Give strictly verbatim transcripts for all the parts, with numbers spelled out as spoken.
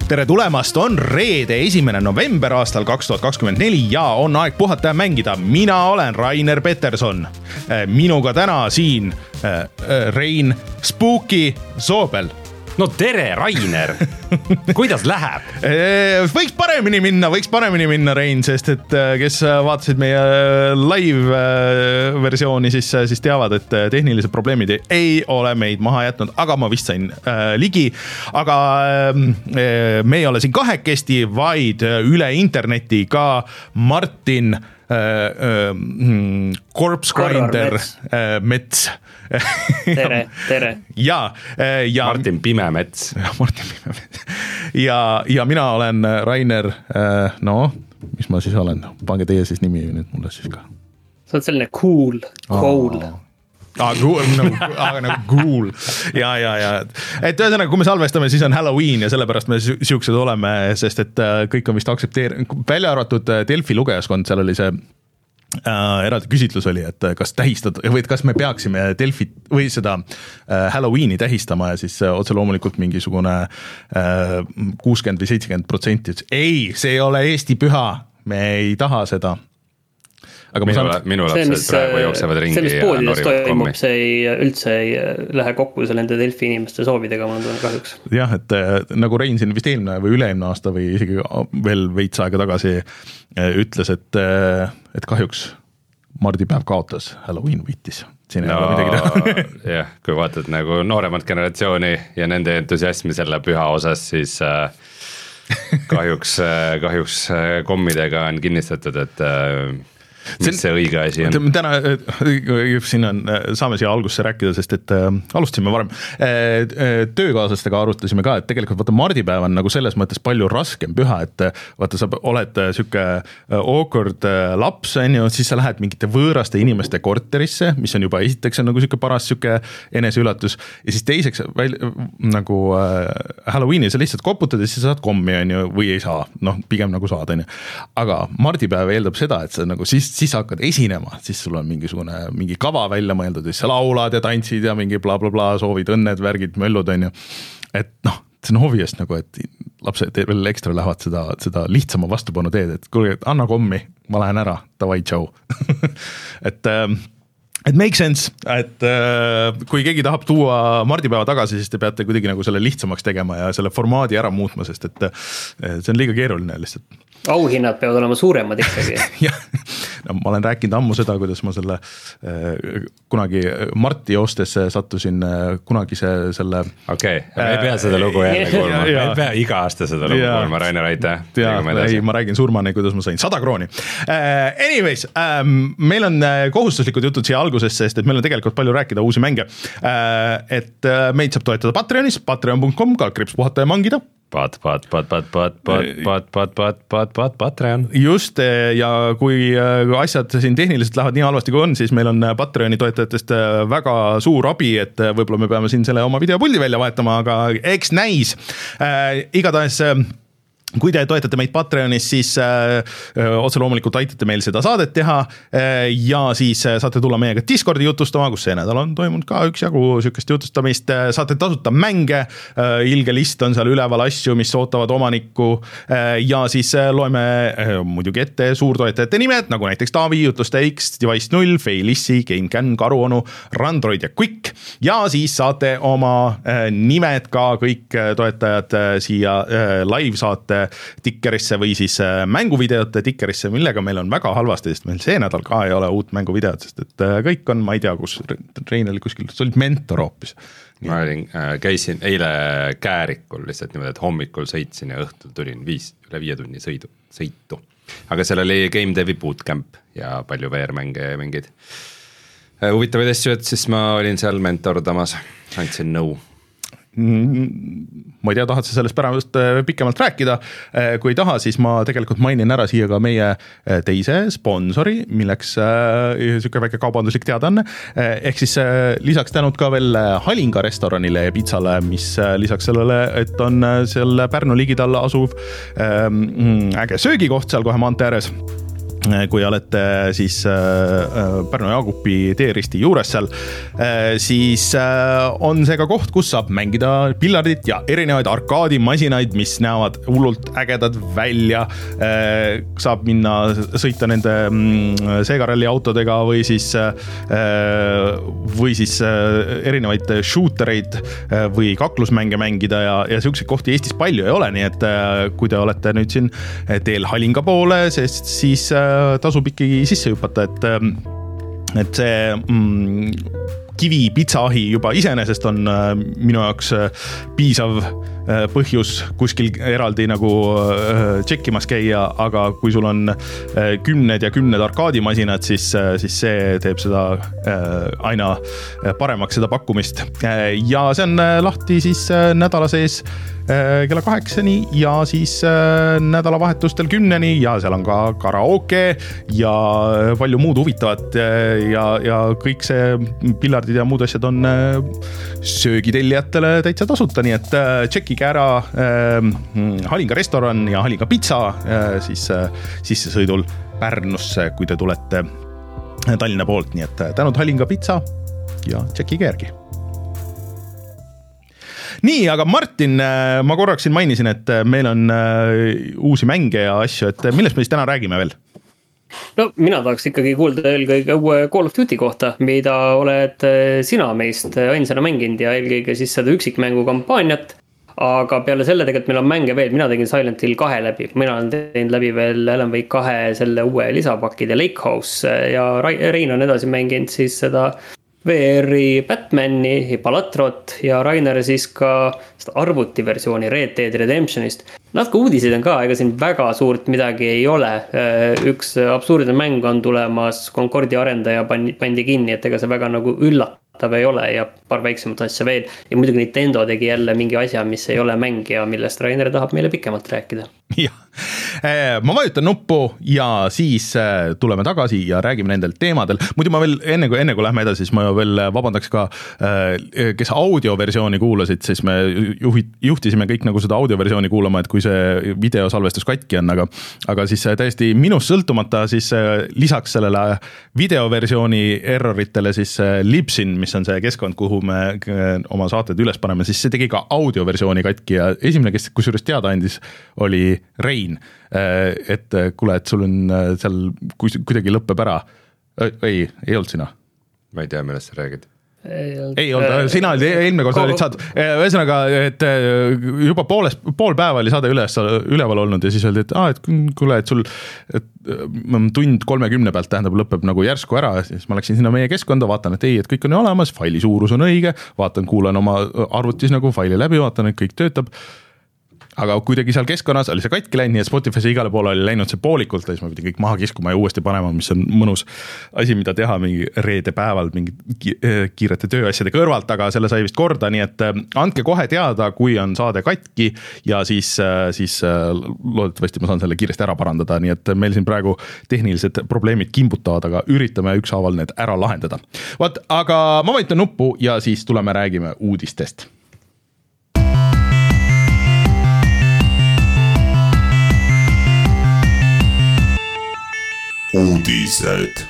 tere tulemast, on reede esimene november aastal kaks tuhat kakskümmend neli ja on aeg puhata ja mängida. Mina olen Rainer Peterson. Minuga täna siin Rein Spooky Soobel. No tere, Rainer! Kuidas läheb? Võiks paremini minna, võiks paremini minna, Rein, sest et kes vaatasid meie live versiooni, siis, siis teavad, et tehnilised probleemid ei ole meid maha jätnud, aga ma vist sain äh, ligi. Aga äh, me ei ole siin kahekesti, vaid üle interneti ka Martin äh, äh, Corpse Grinder äh, Mets. tere, tere. Ja, ja Martin Pimemets. Martin Pimemets. Ja, ja mina olen Rainer, no, mis ma siis olen? Pange teie siis nimi nüüd mulle siis ka. Sa oled selline cool, cool. Ah, cool, nagu, aga nagu cool. Ja, ja, ja. Et ühesõnaga, kui me salvestame, siis on Halloween ja sellepärast me siuksed oleme, sest et kõik on vist aksepteer-, välja arvatud Delfi lugejaskond, seal oli see Äh, eraldi küsitlus oli, et kas tähistad või kas me peaksime Delfit või seda äh, Halloweeni tähistama ja siis äh, otse loomulikult mingisugune äh, kuuskümmend või seitsekümmend protsenti. Ei, see ei ole Eesti püha, me ei taha seda. Aga minu, saan... minu lapsed praegu jooksevad ringi. See, mis poodides toimub, see ei, üldse ei lähe kokku selle nende Delfi inimeste soovidega, ma tunnen kahjuks. Jah, et nagu Rein siin vist eelmine või üleimne aasta või isegi veel veits aega tagasi ütles, et, et kahjuks Mardipäev kaotas, Halloween võitis. Siin ei no, ole midagi teha. Jah, kui vaatad nagu nooremat generatsiooni ja nende entusiasmi selle püha osas, siis äh, kahjuks, kahjuks kommidega on kinnistatud, et äh, mis see õige asi on? Täna siin on, saame siia algusse rääkida, sest et äh, alustasime varem. Äh, töökaaslastega arutasime ka, et tegelikult vaata Mardipäev on nagu selles mõttes palju raskem püha, et vaata sa oled süke awkward laps, on ju, siis sa lähed mingite võõraste inimeste korterisse, mis on juba esiteks on nagu süke paras süke eneseüllatus ja siis teiseks väl, nagu äh, Halloween'i sa lihtsalt koputad ja siis sa saad kommi, on ju, või ei saa, noh, pigem nagu saad, on ju. Aga Mardipäev eeldab seda, et sa nagu siis siis hakkad esinema, siis sul on mingisugune mingi kava välja mõeldud, siis sa laulad ja tantsid ja mingi bla bla bla, soovid õnned, värgid, möllud, on ju. Et noh, see on obvious nagu, et lapsed veel ekstra lähevad seda, seda lihtsama vastupanu teed, et kuule, anna kommi, ma lähen ära, davai, tšau. et et make sense, et kui keegi tahab tuua Mardipäeva tagasi, siis te peate kuidagi nagu selle lihtsamaks tegema ja selle formaadi ära muutma, sest et see on liiga keeruline lihtsalt. Auhinnad peavad olema suuremad ikkagi. jah, no, ma olen rääkinud ammu seda, kuidas ma selle äh, kunagi Marti joostes sattusin äh, kunagi see selle... Okei, okay, me ei pea seda lugu jälle kuulma, me ei pea iga aasta seda lugu kuulma, Rainer, aitäh. Ei, ma räägin surmani, kuidas ma sain sada krooni. Uh, anyways, um, meil on kohustuslikud jutud siia algusesse, sest et meil on tegelikult palju rääkida uusi mänge. Uh, et uh, meid saab toetada Patreonis, patreon punkt com, ka krips puhata ja mangida. Pat, pat, pat, pat, pat, pat, pat, pat, pat, pat, pat, Patreon. Just, ja kui asjad siin tehniliselt lähevad nii halvasti kui on, siis meil on Patreoni toetajatest väga suur abi, et võib-olla me peame siin selle oma videopuldi välja vahetama, aga eks näis. Äh, igatahes... Kui te toetate meid Patreonis, siis äh, otse loomulikult aitate meil seda saadet teha äh, ja siis äh, saate tulla meiega Discordi jutustama, kus see nädal on toimunud ka üks jagu sükest jutustamist, äh, saate tasuta mänge, äh, ilge list on seal üleval asju, mis ootavad omanikku äh, ja siis äh, loeme äh, muidugi ette suurtoetajate nimed, nagu näiteks Taavi, Jutuste X, Device null, Feilissi, GameCAN, Karuonu, Randroid ja Quick ja siis saate oma äh, nimed ka kõik toetajad äh, siia äh, live saate tikkerisse või siis mänguvideote tikkerisse, millega meil on väga halvasti, sest meil see nädal ka ei ole uut mänguvideot, sest et kõik on, ma ei tea, kus Reinel kuskil, see olid mentor hoopis. Ma olin, käisin eile Käärikul lihtsalt niimoodi, et hommikul sõitsin ja õhtul tulin viis, üle viie tunni sõidu, sõitu. Aga seal oli Game Devi Bootcamp ja palju V R-mänge ja mingid huvitavaid asju, et siis ma olin seal mentordamas, andsin nõu. Ma ei tea, tahad sa sellest pärast pikemalt rääkida, kui ei taha, siis ma tegelikult mainin ära siia ka meie teise sponsori, milleks süke väike kaubanduslik teadaanne, ehk siis lisaks tänud ka veel Halinga restoranile ja pizzale, mis lisaks sellele, et on seal Pärnu ligidal asuv äge söögikoht seal kohe maantee ääres, kui olete siis Pärnu Jaagupi teeristi juures seal, siis on see ka koht, kus saab mängida pillardit ja erinevaid arkaadimasinaid, mis näevad hullult ägedad välja. Saab minna sõita nende Sega-ralli autodega või siis, või siis erinevaid shootereid või kaklusmänge mängida ja, ja selliseid kohti Eestis palju ei ole, nii et kui te olete nüüd siin teel Halinga poole, sest siis tasub ikkagi sisse hüpata, et, et see mm, kivi pitsaahi juba iseenesest on minu jaoks piisav põhjus kuskil eraldi nagu tšekkimas käia, aga kui sul on kümned ja kümned arkaadimasinad, siis, siis see teeb seda aina paremaks seda pakkumist. Ja see on lahti siis nädala sees kella kaheksani ja siis nädalavahetustel kümneni ja seal on ka karaoke ja palju muud huvitavat ja, ja kõik see pillardid ja muud asjad on söögitellijatele täitsa tasuta, nii et tšekige ära Halinga restoran ja Halinga pitsa siis sissesõidul Pärnusse, kui te tulete Tallinna poolt, nii et tänud Halinga pitsa ja tšekige järgi. Nii, aga Martin, ma korraks siin mainisin, et meil on uusi mänge ja asju, et millest me siis täna räägime veel? No mina tahaks ikkagi kuulda eelkõige uue Call of Duty kohta, mida oled sina meist ainsana mänginud ja eelkõige siis seda üksikmängu kampaaniat, aga peale selle tegelikult meil on mänge veel, mina tegin Silent Hill kahe läbi, mina olen teinud läbi veel Alan Wake kahe selle uue lisapakid ja Lake House ja Rein on edasi mänginud siis seda V R-i Batmani, Palatrot ja Rainer siis ka arvutiversiooni Red Dead Redemptionist. Natuke uudiseid on ka, ega siin väga suurt midagi ei ole. Üks absurdne mäng on tulemas, Concordi arendaja pandi kinni, et ega see väga nagu üllatav ei ole ja paar väiksemat asja veel. Ja muidugi Nintendo tegi jälle mingi asja, mis ei ole mäng ja millest Rainer tahab meile pikemalt rääkida. Jah, ma vajutan nuppu ja siis tuleme tagasi ja räägime nendel teemadel. Muidu ma veel enne kui, enne kui lähme edasi, siis ma veel vabandaks ka, kes audioversiooni kuulasid, siis me juhit, juhtisime kõik nagu seda audioversiooni kuulama, et kui see videosalvestus katki on, aga, aga siis täiesti minust sõltumata siis lisaks sellele videoversiooni erroritele siis Libsyn, mis on see keskkond, kuhu me oma saated üles paneme, siis see tegi ka audioversiooni katki ja esimene, kes kusjuures teada andis, oli Rein, et kuule, et sul on seal kuidagi lõppeb ära. Ei, ei olnud sina. Ma ei tea, millest sa räägid. Ei olnud, sina olid eelmine kord olid saad. Ühesõnaga, et juba pooles, pool päeva oli saade üles, üleval olnud ja siis öeldi, et, ah, et kuule, et sul et, tund kolmekümne pealt tähendab lõppeb nagu järsku ära. Siis ma läksin sinna meie keskkonda, vaatan, et ei, et kõik on olemas, faili suurus on õige, vaatan, kuulan oma arvutis nagu faili läbi, vaatan, et kõik töötab. Aga kuidagi seal keskkonnas oli see katki läinud, nii et Spotify'sse igale poole oli läinud see poolikult, siis ma pidin kõik maha kiskuma ja uuesti panema, mis on mõnus asi, mida teha mingi reede päeval mingi kiirete tööasjade kõrvalt, aga selle sai vist korda, nii et andke kohe teada, kui on saade katki ja siis, siis loodetavasti ma saan selle kiiresti ära parandada, nii et meil siin praegu tehnilised probleemid kimbutavad, aga üritame ükshaaval need ära lahendada. Vaat, aga ma vajutan nuppu ja siis tuleme räägime uudistest. Uudised.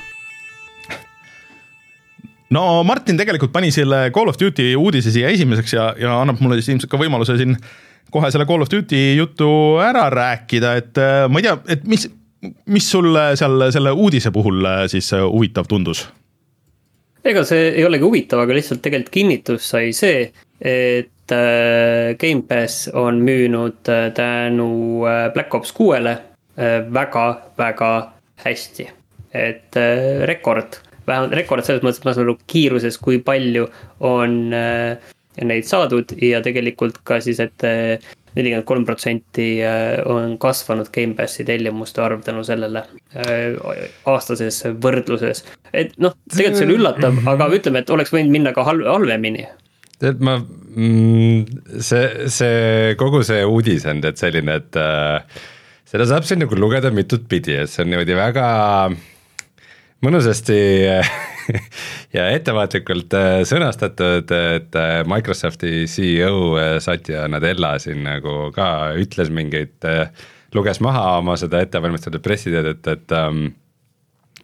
No Martin tegelikult pani selle Call of Duty uudise siia esimeseks ja, ja annab mulle siis ilmselt ka võimaluse siin kohe selle Call of Duty jutu ära rääkida, et ma ei tea, et mis, mis sul seal selle uudise puhul siis huvitav tundus? Ega see ei olegi huvitav, aga lihtsalt tegelikult kinnitus sai see, et Game Pass on müünud tänu Black Ops kuuele väga, väga hästi, et äh, rekord, vähemalt rekord selles mõttes, et ma saan aru kiiruses, kui palju on äh, neid saadud ja tegelikult ka siis, et äh, nelikümmend kolm protsenti äh, on kasvanud Game Passi tellimuste arv tänu sellele äh, aastases võrdluses. Et noh, tegelikult see on üllatav, aga ütleme, et oleks võinud minna ka halv, halvemini. Et ma, mm, see, see, kogu see uudis on et selline, et äh, seda saab siin nagu lugeda mitut pidi, et see on niimoodi väga mõnusasti ja ettevaatlikult sõnastatud, et Microsofti C E O Satya Nadella siin nagu ka ütles mingeid, luges maha oma seda ettevalmistatud pressiteedet, et,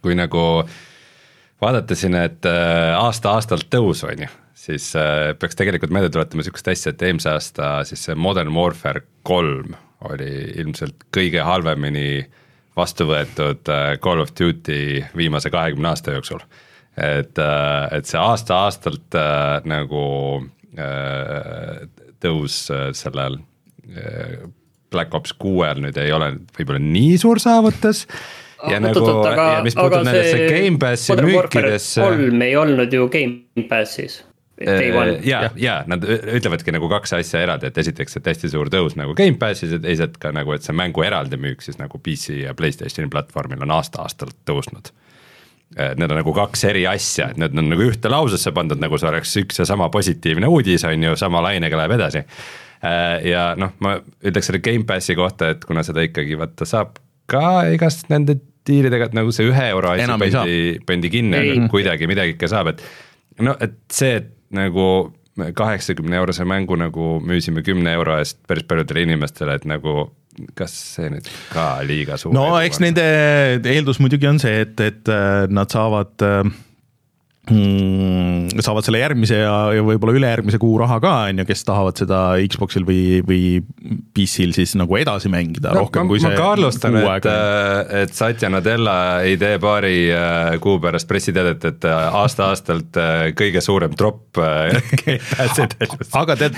kui nagu vaadata siin, et aasta-aastalt tõus on ju, siis peaks tegelikult meelde tuletama niisugust asja, et eelmise aasta siis see Modern Warfare kolm oli ilmselt kõige halvemini vastu võetud Call of Duty viimase kahekümne aasta jooksul. Et, et see aasta-aastalt nagu tõus sellel Black Ops kuuel nüüd ei ole võib-olla nii suur saavutas ja Oot, nagu, oot, aga, ja mis puutud nendesse Game Passi müükidesse. kolm ei olnud ju Game Passis. ja, ja nad ütlevadki nagu kaks asja eraldi, et esiteks, et hästi suur tõus nagu Game Passis ja teised ka nagu, et see mängu eraldi müük siis nagu P C ja PlayStationi platvormil on aasta-aastalt tõusnud. Need on nagu kaks eri asja, et need on nagu ühte lausesse pandud, nagu see oleks üks ja sama positiivne uudis on ju, sama lainega läheb edasi. Ja noh, ma ütleks selle Game Passi kohta, et kuna seda ikkagi vaata saab ka igast nende diilidega, et nagu see ühe euro asja pendi, pendi kinni, kuidagi midagi ikka saab, et no et see, et nagu kaheksakümne eurose mängu nagu müüsime kümne euro eest päris paljudele inimestele, et nagu kas see nüüd ka liiga suur? No eks nende eeldus muidugi on see, et, et nad saavad mm, saavad selle järgmise ja, ja võib-olla ülejärgmise kuu raha ka, on ju, kes tahavad seda Xboxil või, või P C-l siis nagu edasi mängida no, rohkem ma, kui see ma kaallustan, et, et Satya Nadella ei tee paari kuu pärast pressiteadet, et aasta-aastalt kõige suurem drop aga tead,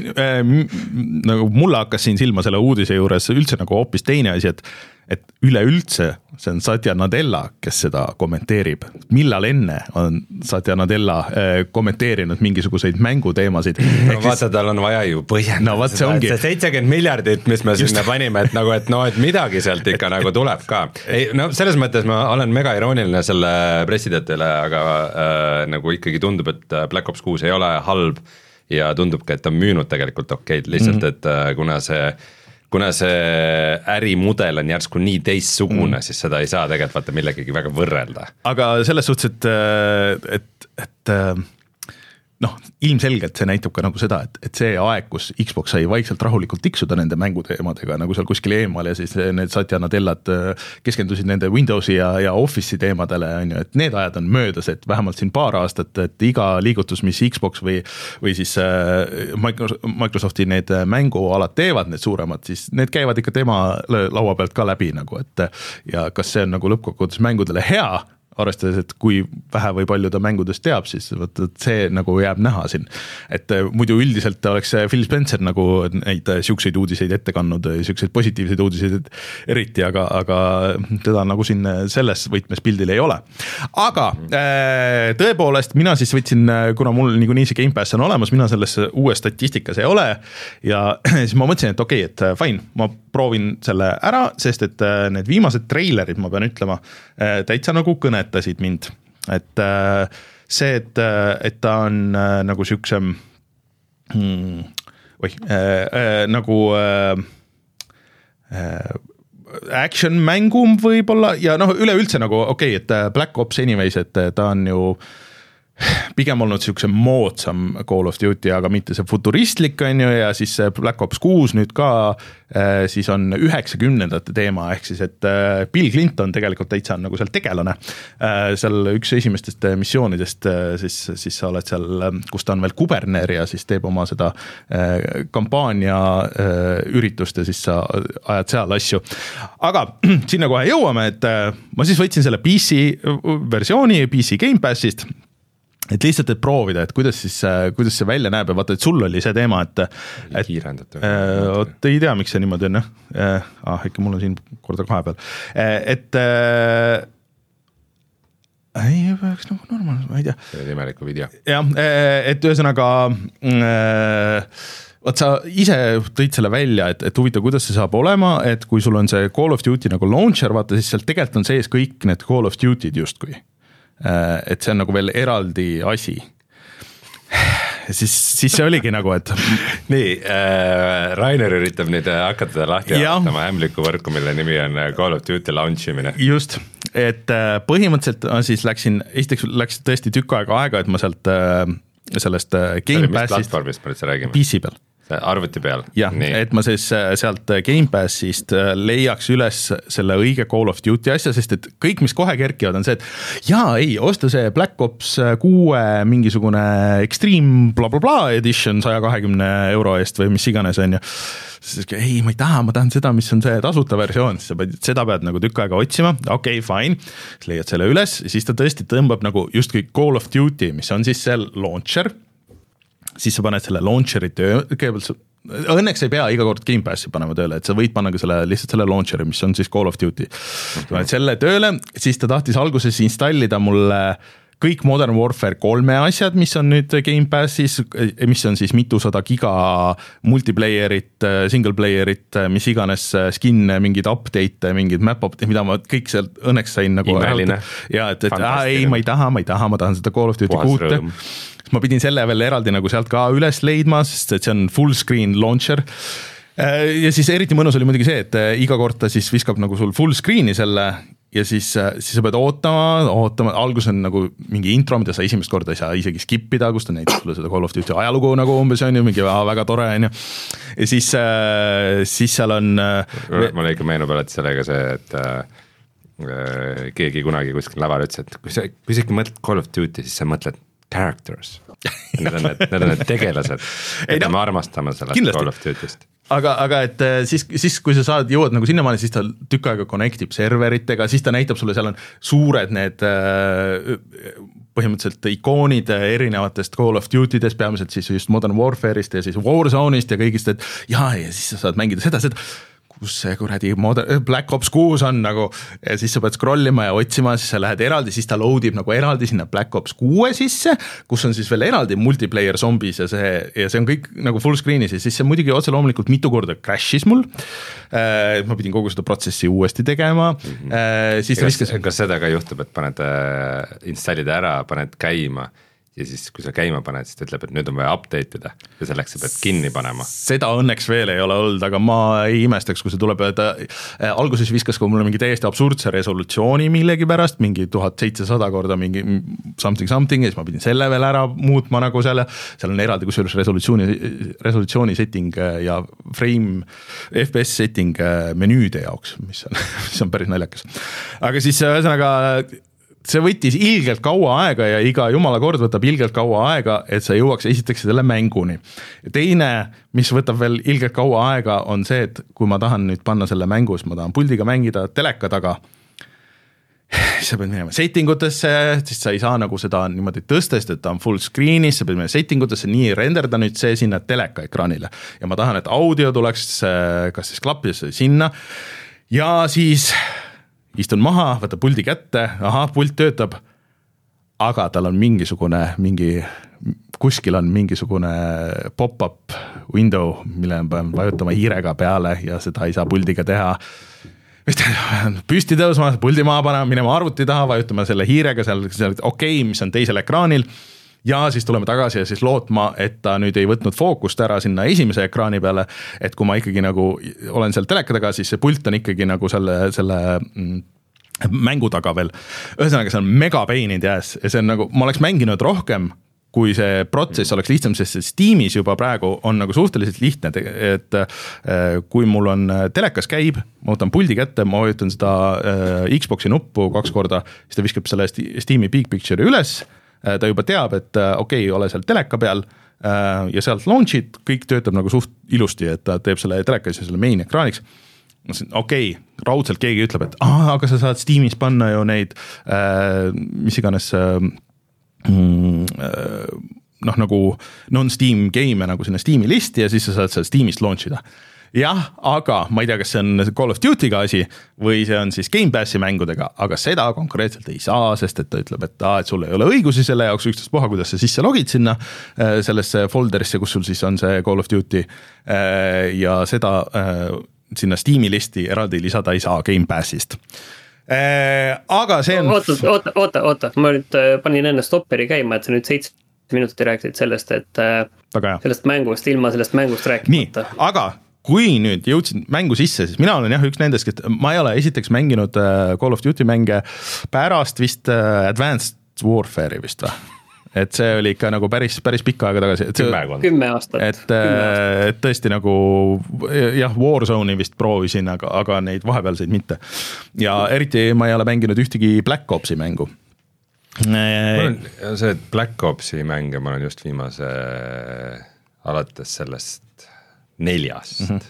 nagu mulle hakkas siin silma selle uudise juures üldse nagu hoopis teine asi, et et üleüldse see on Satya Nadella, kes seda kommenteerib. Millal enne on Satya Nadella kommenteerinud mingisuguseid mänguteemasid? No vaata, tal on vaja ju põhjendada. No vaat see ongi. See seitsekümmend miljardit, mis me sinna panime, et nagu, et no, et midagi sealt ikka nagu tuleb ka. Ei, no selles mõttes ma olen mega irooniline selle pressidatele, aga äh, nagu ikkagi tundub, et Black Ops kuus ei ole halb ja tundub ka, et on müünud tegelikult okeid, lihtsalt, mm-hmm. et äh, kuna see kuna see ärimudel on järsku nii teissugune, mm. siis seda ei saa tegelikult vaata millegagi väga võrrelda. Aga selles suhtes, et, et, et noh, ilmselgelt see näitab ka nagu seda, et, et see aeg, kus Xbox sai vaikselt rahulikult tiksuda nende mänguteemadega nagu seal kuskil eemal ja siis need Satya Nadellad keskendusid nende Windowsi ja, ja Office'i teemadele, on ju, et need ajad on möödas, et vähemalt siin paar aastat, et iga liigutus, mis Xbox või, või siis Microsofti need mängualad teevad, need suuremad, siis need käivad ikka tema laua pealt ka läbi nagu, et ja kas see on nagu lõppkokkuvõttes mängudele hea, arvestades, et kui vähe või palju ta mängudest teab, siis võtta, see nagu jääb näha siin. Et muidu üldiselt oleks Phil Spencer nagu neid siukseid uudiseid ette kannud, siukseid positiivseid uudiseid eriti, aga, aga teda nagu siin selles võtmes pildil ei ole. Aga tõepoolest, mina siis võtsin, kuna mul niikuinii see Game Pass on olemas, mina selles uue statistikas ei ole ja siis ma mõtlesin, et okei, okay, et fine, ma proovin selle ära, sest et need viimased treilerid, ma pean ütlema, täitsa nagu kõnetasid mind, et see, et, et ta on nagu siukse hmm, või, äh, nagu äh, action mängum võib-olla ja noh, üleüldse nagu okei, okay, et Black Ops anyways, et ta on ju pigem olnud siukse moodsam Call of Duty, aga mitte see futuristlik on ju ja siis Black Ops kuus nüüd ka siis on üheksakümnendate teema, ehk siis, et Bill Clinton tegelikult täitsa on nagu seal tegelane. Seal üks esimestest missioonidest, siis, siis sa oled seal, kus ta on veel kuberner ja siis teeb oma seda kampaania üritust ja siis sa ajad seal asju. Aga sinna kohe jõuame, et ma siis võtsin selle P C versiooni P C Game Passist, et lihtsalt, et proovida, et kuidas siis, kuidas see välja näeb ja vaata, et sul oli see teema, et, et äh, ei tea, miks see niimoodi on, jah, ah, ikka mul on siin korda kahe peal, et äh, ei peaks nagu normaalne, ma ei tea. See on imeliku video. jah, et ühesõnaga äh, vaat sa ise tõid selle välja, et, et huvitav, kuidas see saab olema, et kui sul on see Call of Duty nagu launcher, vaata, siis seal tegelikult on sees kõik need Call of Duty'd justkui. Et see on nagu veel eraldi asi. Siis, siis see oligi nagu, et nii, äh, Rainer üritab nüüd hakata lahti arvestama ämbliku võrku, mille nimi on Call of Duty launchimine. Just, et põhimõtteliselt siis läksin, esiteks läks tõesti tükk aega aega, et ma sealt sellest Game Passist platvormist me üldse räägime? P C peal. arvuti peal. jah, et ma siis sealt Gamepassist leiaks üles selle õige Call of Duty asja, sest et kõik, mis kohe kerkivad, on see, et jaa, ei, osta see Black Ops kuue mingisugune Extreme bla bla bla edition saja kahekümne euro eest või mis iganes on ju. Siis ei, ma ei taha, ma tahan seda, mis on see tasuta versioon, siis sa pead, seda pead nagu tükk aega otsima, okei, okay, fine, siis leiad selle üles, siis ta tõesti tõmbab nagu justkui Call of Duty, mis on siis see launcher, siis sa paned selle launcheri töö, kõigepealt õnneks ei pea iga kord Gamepassi panema tööle, et sa võid panna ka selle, lihtsalt selle launcheri, mis on siis Call of Duty. Sa paned selle tööle, siis ta tahtis alguses installida mulle kõik Modern Warfare kolme asjad, mis on nüüd Gamepassis, mis on siis mitusada giga multiplayerit, single playerit, mis iganes skin, mingid update, mingid map update, mida ma kõik seal õnneks sain nagu imeline. Ja, et, et aa, ei, ma ei taha, ma ei taha, ma tahan seda Call of Duty kuute. Ma pidin selle veel eraldi nagu sealt ka üles leidma, sest et see on full screen launcher. Ja siis eriti mõnus oli muidugi see, et iga kord ta siis viskab nagu sul full screen'i selle ja siis, siis sa pead ootama, ootama, algus on nagu mingi intro, mida sa esimest korda ei saa isegi skipida, kus ta näitab sulle seda Call of Duty ajalugu nagu umbes on ju, mingi väga tore on ju. Ja siis, siis seal on... Mul ikka meenub alati sellega see, et äh, keegi kunagi kuskil laval ütles, et kui sa, kui sa ikka mõtled Call of Duty, siis sa mõtled characters. Need on need, need, on need tegelased, et no, me armastame sellest kindlasti. Call of Duty'st. Aga, aga et siis, siis kui sa saad, jõuad nagu sinnamaani, siis ta tükk aega connectib serveritega, siis ta näitab sulle, seal on suured need põhimõtteliselt ikoonid erinevatest Call of Duty'dest, peamiselt siis just Modern Warfare'ist ja siis Warzone'ist ja kõigist, et jaa, ja siis sa saad mängida seda, seda kus see kuradi Black Ops kuus on nagu, ja siis sa pead scrollima ja otsima, siis sa lähed eraldi, siis ta loadib nagu eraldi sinna Black Ops kuue sisse, kus on siis veel eraldi multiplayer zombies ja see, ja see on kõik nagu full screen'is ja siis see muidugi otse loomulikult mitu korda crash'is mul, ma pidin kogu seda protsessi uuesti tegema, mm-hmm. siis kas, viskas... kas seda ka juhtub, et paned äh, installida ära, paned käima ja siis kui sa käima paned, siis ta ütleb, et nüüd on vaja update ida ja selleks sa pead kinni panema. Seda õnneks veel ei ole olnud, aga ma ei imestaks, kui see tuleb, et äh, alguses viskas ka mulle mingi täiesti absurdse resolutsiooni millegi pärast, mingi tuhat seitsesada korda mingi something something ja siis ma pidin selle veel ära muutma nagu selle, seal on eraldi kusjuures resolutsiooni, resolutsiooni setting ja frame F P S setting menüüde jaoks, mis on, mis on päris naljakas. Aga siis ühesõnaga see võttis ilgelt kaua aega ja iga jumala kord võtab ilgelt kaua aega, et sa jõuaks esiteks selle mänguni. Ja teine, mis võtab veel ilgelt kaua aega, on see, et kui ma tahan nüüd panna selle mängus, ma tahan puldiga mängida teleka taga, siis sa pead minema settingutesse, siis sa ei saa nagu seda niimoodi tõstest, et ta on full screen'is, sa pead minema settingutesse, nii renderda nüüd see sinna teleka ekraanile. Ja ma tahan, et audio tuleks kas siis klappidesse sinna ja siis... istun maha, võta puldi kätte, aha, pult töötab, aga tal on mingisugune, mingi, kuskil on mingisugune pop-up window, mille pean vajutama hiirega peale ja seda ei saa puldiga teha. Püsti tõusma, puldi maha panema, minema arvuti taha, vajutama selle hiirega, seal, seal okei, mis on teisel ekraanil, ja siis tuleme tagasi ja siis lootma, et ta nüüd ei võtnud fookust ära sinna esimese ekraani peale, et kui ma ikkagi nagu olen seal teleka taga, siis see pult on ikkagi nagu selle, selle mängu taga veel. Ühesõnaga, see on mega pain in the ass ja see on nagu, ma oleks mänginud rohkem, kui see protsess oleks lihtsam, sest Steamis juba praegu on nagu suhteliselt lihtne, et kui mul on telekas käib, ma võtan puldi kätte, ma vajutan seda Xboxi nuppu kaks korda, siis ta viskab selle Steam'i Big Picture'i üles, ta juba teab, et okei, ole seal teleka peal ja sealt launch'id, kõik töötab nagu suht ilusti, et ta teeb selle telekas ja selle main ekraaniks. Okei, raudselt keegi ütleb, et ah, aga sa saad Steamis panna ju neid, mis iganes noh, nagu non-Steam game nagu sinna Steam'i listi ja siis sa saad seal Steamist launch'ida. Jah, aga ma ei tea, kas see on Call of Duty'ga asi või see on siis Game Passi mängudega, aga seda konkreetselt ei saa, sest et ta ütleb, et, ah, et sul ei ole õigusi selle jaoks, üksteist puha, kuidas sa sisse logid sinna sellesse folderisse, kus sul siis on see Call of Duty ja seda sinna Steam'i listi eraldi lisada ei saa Game Passist. Aga see on... Oota, oota, oota, oota. ma nüüd panin enne stopperi käima, et sa nüüd seitse minutit rääkisid sellest, et sellest mängust, ilma sellest mängust rääkimata. Nii, aga kui nüüd jõudsin mängu sisse, siis mina olen jah üks nendest, et ma ei ole esiteks mänginud Call of Duty mänge pärast vist Advanced Warfare'i vist või? et see oli ikka nagu päris, päris pikka aega tagasi. kümme aastat. Et, et tõesti nagu jah, Warzone'i vist proovisin, aga, aga neid vahepealseid mitte. Ja eriti ma ei ole mänginud ühtegi Black Opsi mängu. Olen, see Black Opsi mänge ma olen just viimase alates sellest neljast. Mm-hmm.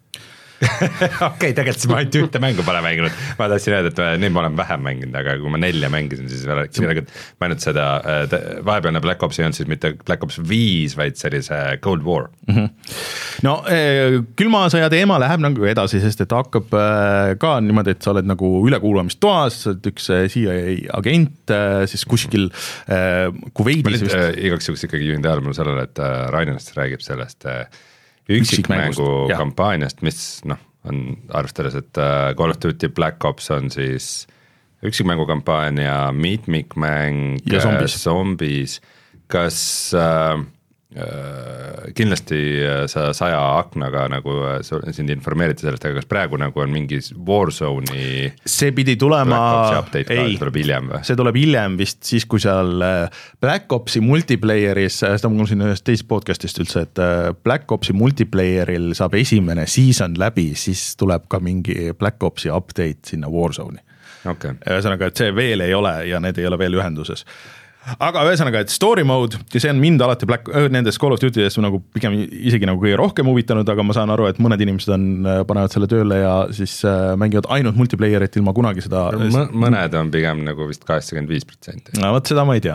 okei okay,, tegelikult ma ainult ühte mängu pole mänginud, ma tahtsin öelda, et neid ma olen vähem mänginud, aga kui ma nelja mängisin, siis tegelikult ma ainult seda, vahepealne Black Ops ei olnud siis mitte Black Ops viis, vaid see oli see Cold War. Mm-hmm. No külmasõja teema läheb nagu edasi, sest et hakkab ka niimoodi, et sa oled nagu ülekuulamistoas, sa oled üks C I A agent siis kuskil Kuveidis. Ma nüüd igaks juhuks ikkagi juhin tähelepanu sellele, et Rainest räägib sellest üksikmängu kampaaniast, mis noh, on arvestades, et Call of Duty Black Ops on siis üksikmängu kampaania, mitmikmäng ja zombies, zombies. Kas äh, kindlasti sa saja aknaga nagu sind informeeriti sellest, aga kas praegu nagu on mingi Warzone'i see pidi tulema, ei, tuleb hiljem või? See tuleb hiljem vist siis, kui seal Black Opsi multiplayeris, seda ma kuulsin ühest teisest podcastist üldse, et Black Opsi multiplayeril saab esimene season läbi, siis tuleb ka mingi Black Opsi update sinna Warzone'i. Okay. Ühesõnaga, et see veel ei ole ja need ei ole veel ühenduses. Aga ühesõnaga, et story mode, ja see on mind alati Black, nendes Call of Duty'des nagu pigem isegi nagu kõige rohkem huvitanud, aga ma saan aru, et mõned inimesed on, panevad selle tööle ja siis mängivad ainult multiplayerit ilma kunagi seda M- mõned on pigem nagu vist kaheksakümmend viis protsenti. No võt, seda ma ei tea.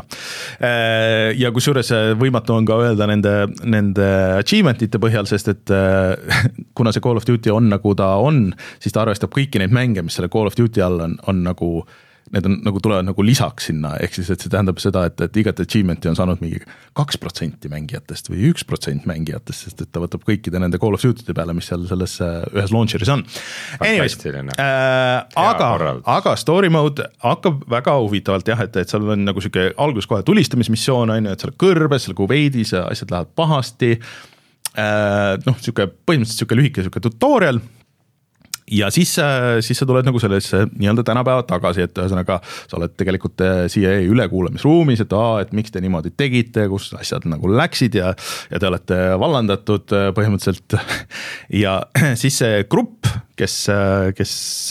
Ja kusjuures võimatu on ka öelda nende, nende achievement'ite põhjal, sest et kuna see Call of Duty on nagu ta on, siis ta arvestab kõiki neid mänge, mis selle Call of Duty all on, on nagu need on nagu tulevad nagu lisaks sinna, ehk siis, et see tähendab seda, et, et igat achievement'i on saanud mingi kaks protsenti mängijatest või üks protsent mängijatest, sest et ta võtab kõikide nende Call of Duty'de peale, mis seal selles ühes launcheris on. Anyways, äh, aga, aga story mode hakkab väga huvitavalt jah, et, et seal on nagu siuke algus kohe tulistamismissioon, on ju, et seal kõrbes, seal Kuveidis asjad lähevad pahasti, äh, noh, siuke põhimõtteliselt siuke lühike siuke tutorial. Ja siis, siis sa tuled nagu sellesse nii-öelda tänapäeva tagasi, et ühesõnaga sa oled tegelikult C I A ülekuulamisruumis, et aa, et miks te niimoodi tegite, kus asjad nagu läksid ja, ja te olete vallandatud põhimõtteliselt. Ja siis see grupp, kes, kes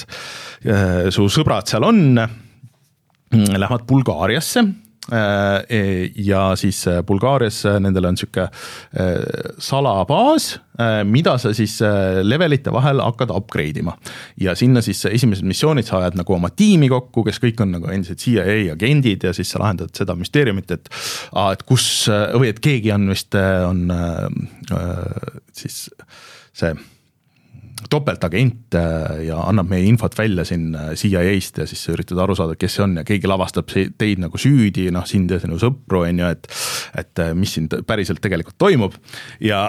su sõbrad seal on, lähevad Bulgaariasse. Ja siis Bulgaarias nendel on siuke salabaas, mida sa siis levelite vahel hakkad upgrade ima. Ja sinna siis esimesed missioonid sa ajad nagu oma tiimi kokku, kes kõik on nagu endised C I A agendid ja siis sa lahendad seda müsteeriumit, et, et kus, või et keegi on vist on siis see topeltagent ja annab meie infot välja siin C I A-st ja siis üritad aru saada, kes see on ja keegi lavastab teid nagu süüdi, noh, sind ja sinu sõpru on ju, et, et mis siin päriselt tegelikult toimub ja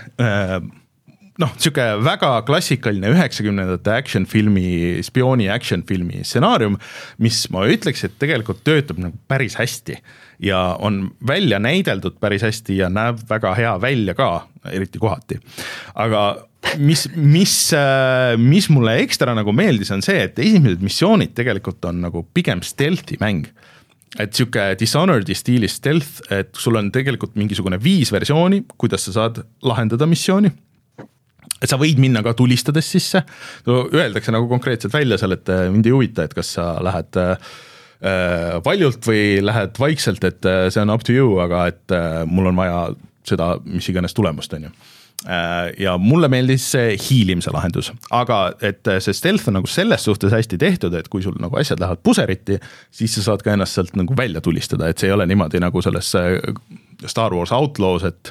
noh, siuke väga klassikaline üheksakümnendate action filmi, spiooni action filmi stsenaarium, mis ma ütleks, et tegelikult töötab nagu päris hästi ja on välja näideldud päris hästi ja näeb väga hea välja ka, eriti kohati. Aga mis, mis, mis mulle ekstra nagu meeldis on see, et esimesed missioonid tegelikult on nagu pigem stealthi mäng. Et siuke Dishonored'i stiilis stealth, et sul on tegelikult mingisugune viis versiooni, kuidas sa saad lahendada missiooni. Et sa võid minna ka tulistades sisse. Öeldakse nagu konkreetselt välja seal, et mind ei huvita, et kas sa lähed äh, valjult või lähed vaikselt, et see on up to you, aga et äh, mul on vaja seda, mis iganes tulemust on ju. Ja mulle meeldis see hiilimise lahendus, aga et see stealth on nagu selles suhtes hästi tehtud, et kui sul nagu asjad lähevad puseriti, siis sa saad ka ennast sealt nagu välja tulistada, et see ei ole niimoodi nagu selles Star Wars Outlaws, et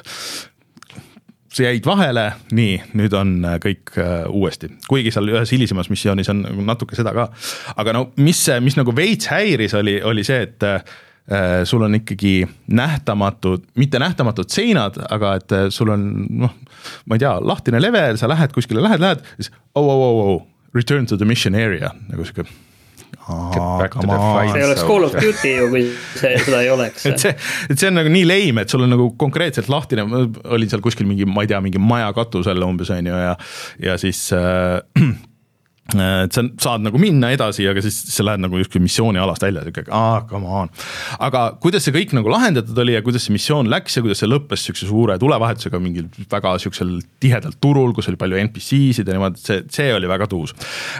see jäid vahele, nii, nüüd on kõik uuesti. Kuigi seal ühes hilisemas missioonis on natuke seda ka. Aga no mis, mis nagu veits häiris oli, oli see, et sul on ikkagi nähtamatud, mitte nähtamatud seinad, aga et sul on, noh, ma ei tea, lahtine level, sa lähed kuskile, lähed, lähed, siis oh, oh, oh, oh, return to the mission area, nagu siuke. See ei oleks Call of Duty ju, kui see, seda ei oleks. et, see, et see on nagu nii leim, et sul on nagu konkreetselt lahtine, olin seal kuskil mingi, ma ei tea, mingi maja katusel umbes on ju ja, ja siis äh, et sa saad nagu minna edasi, aga siis sa lähed nagu justkui missiooni alast välja, aa, come on. Aga kuidas see kõik nagu lahendatud oli ja kuidas see missioon läks ja kuidas see lõppes sükse suure tulevahetusega mingil väga süksel tihedalt turul, kus oli palju N P C-sid ja niimoodi, see, see oli väga tuus.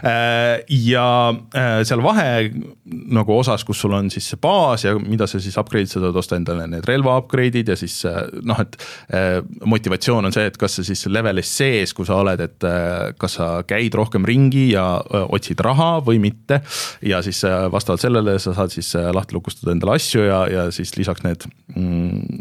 Ja seal vahe nagu osas, kus sul on siis see baas ja mida sa siis upgrade, sa saad osta endale need relva upgrade'id ja siis noh, et motivatsioon on see, et kas sa siis levelis sees, kui sa oled, et kas sa käid rohkem ringi ja otsid raha või mitte ja siis vastavalt sellele sa saad siis lahti lukustada endale asju ja, ja siis lisaks need mm,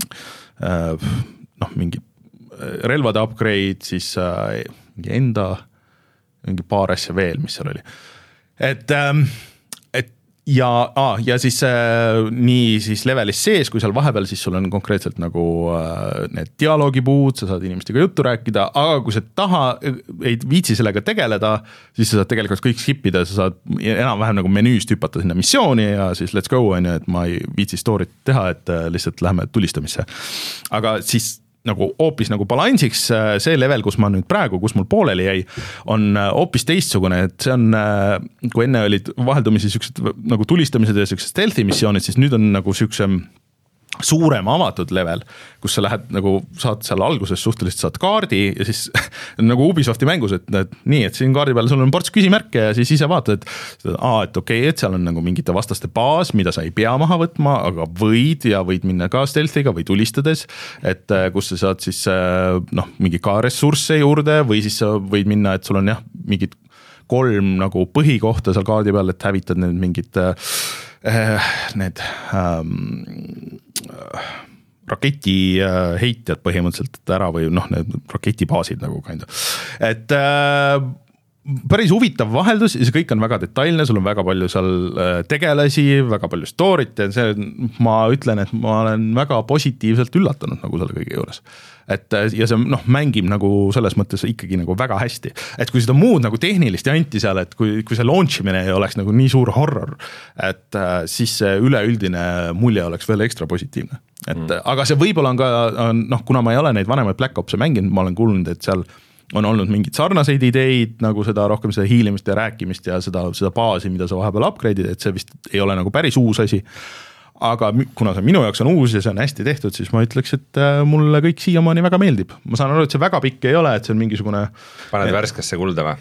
noh, mingi relvade upgrade, siis mingi enda mingi paar asja veel, mis seal oli. Et, et ja, ah, ja siis äh, nii siis levelis sees, kui seal vahepeal siis sul on konkreetselt nagu äh, need dialoogipuud, sa saad inimestega juttu rääkida, aga kui sa taha, ei viitsi sellega tegeleda, siis sa saad tegelikult kõik skipida, sa saad enam-vähem nagu menüüst hüpata sinna missiooni ja siis let's go on ju, et ma ei viitsi story't teha, et äh, lihtsalt lähme tulistamisse. Aga siis nagu hoopis nagu balansiks see level, kus ma nüüd praegu, kus mul pooleli jäi, on hoopis teistsugune, et see on, kui enne olid vaheldumisi siuksed nagu tulistamised ja siuksed stealthy missioonid, siis nüüd on nagu siukse suurem avatud level, kus sa lähed nagu, saad seal alguses suhteliselt saad kaardi ja siis nagu Ubisofti mängus, et, et nii, et siin kaardi peal sul on ports küsimärke ja siis ise vaatad, et aa, et okei, okay, et seal on nagu mingite vastaste baas, mida sa ei pea maha võtma, aga võid ja võid minna ka stealthiga või tulistades, et kus sa saad siis noh, mingi ka ressursse juurde või siis sa võid minna, et sul on jah, mingid kolm nagu põhikohta seal kaardi peal, et hävitad need mingid äh, need ähm, raketi heitjad põhimõtteliselt ära või noh, need raketibaasid nagu kinda. Et äh, päris huvitav vaheldus ja see kõik on väga detailne, sul on väga palju seal tegelasi, väga palju story't ja see, ma ütlen, et ma olen väga positiivselt üllatunud nagu selle kõige juures. Et ja see noh, mängib nagu selles mõttes ikkagi nagu väga hästi. Et kui seda muud nagu tehnilist janti seal, et kui, kui see launchimine ei oleks nagu nii suur horror, et siis see üleüldine mulje oleks veel ekstra positiivne. Et, mm. Aga see võib-olla on ka, noh, kuna ma ei ole neid vanemaid Black Ops'e mänginud, ma olen kuulnud, et seal on olnud mingid sarnaseid ideid, nagu seda rohkem seda hiilimist ja rääkimist ja seda, seda baasi, mida sa vahepeal upgrade'id, et see vist ei ole nagu päris uus asi. Aga kuna see minu jaoks on uus ja see on hästi tehtud, siis ma ütleks, et mulle kõik siiamaani väga meeldib. Ma saan aru, et see väga pikk ei ole, et see on mingisugune... Paned et... värskesse kulda või?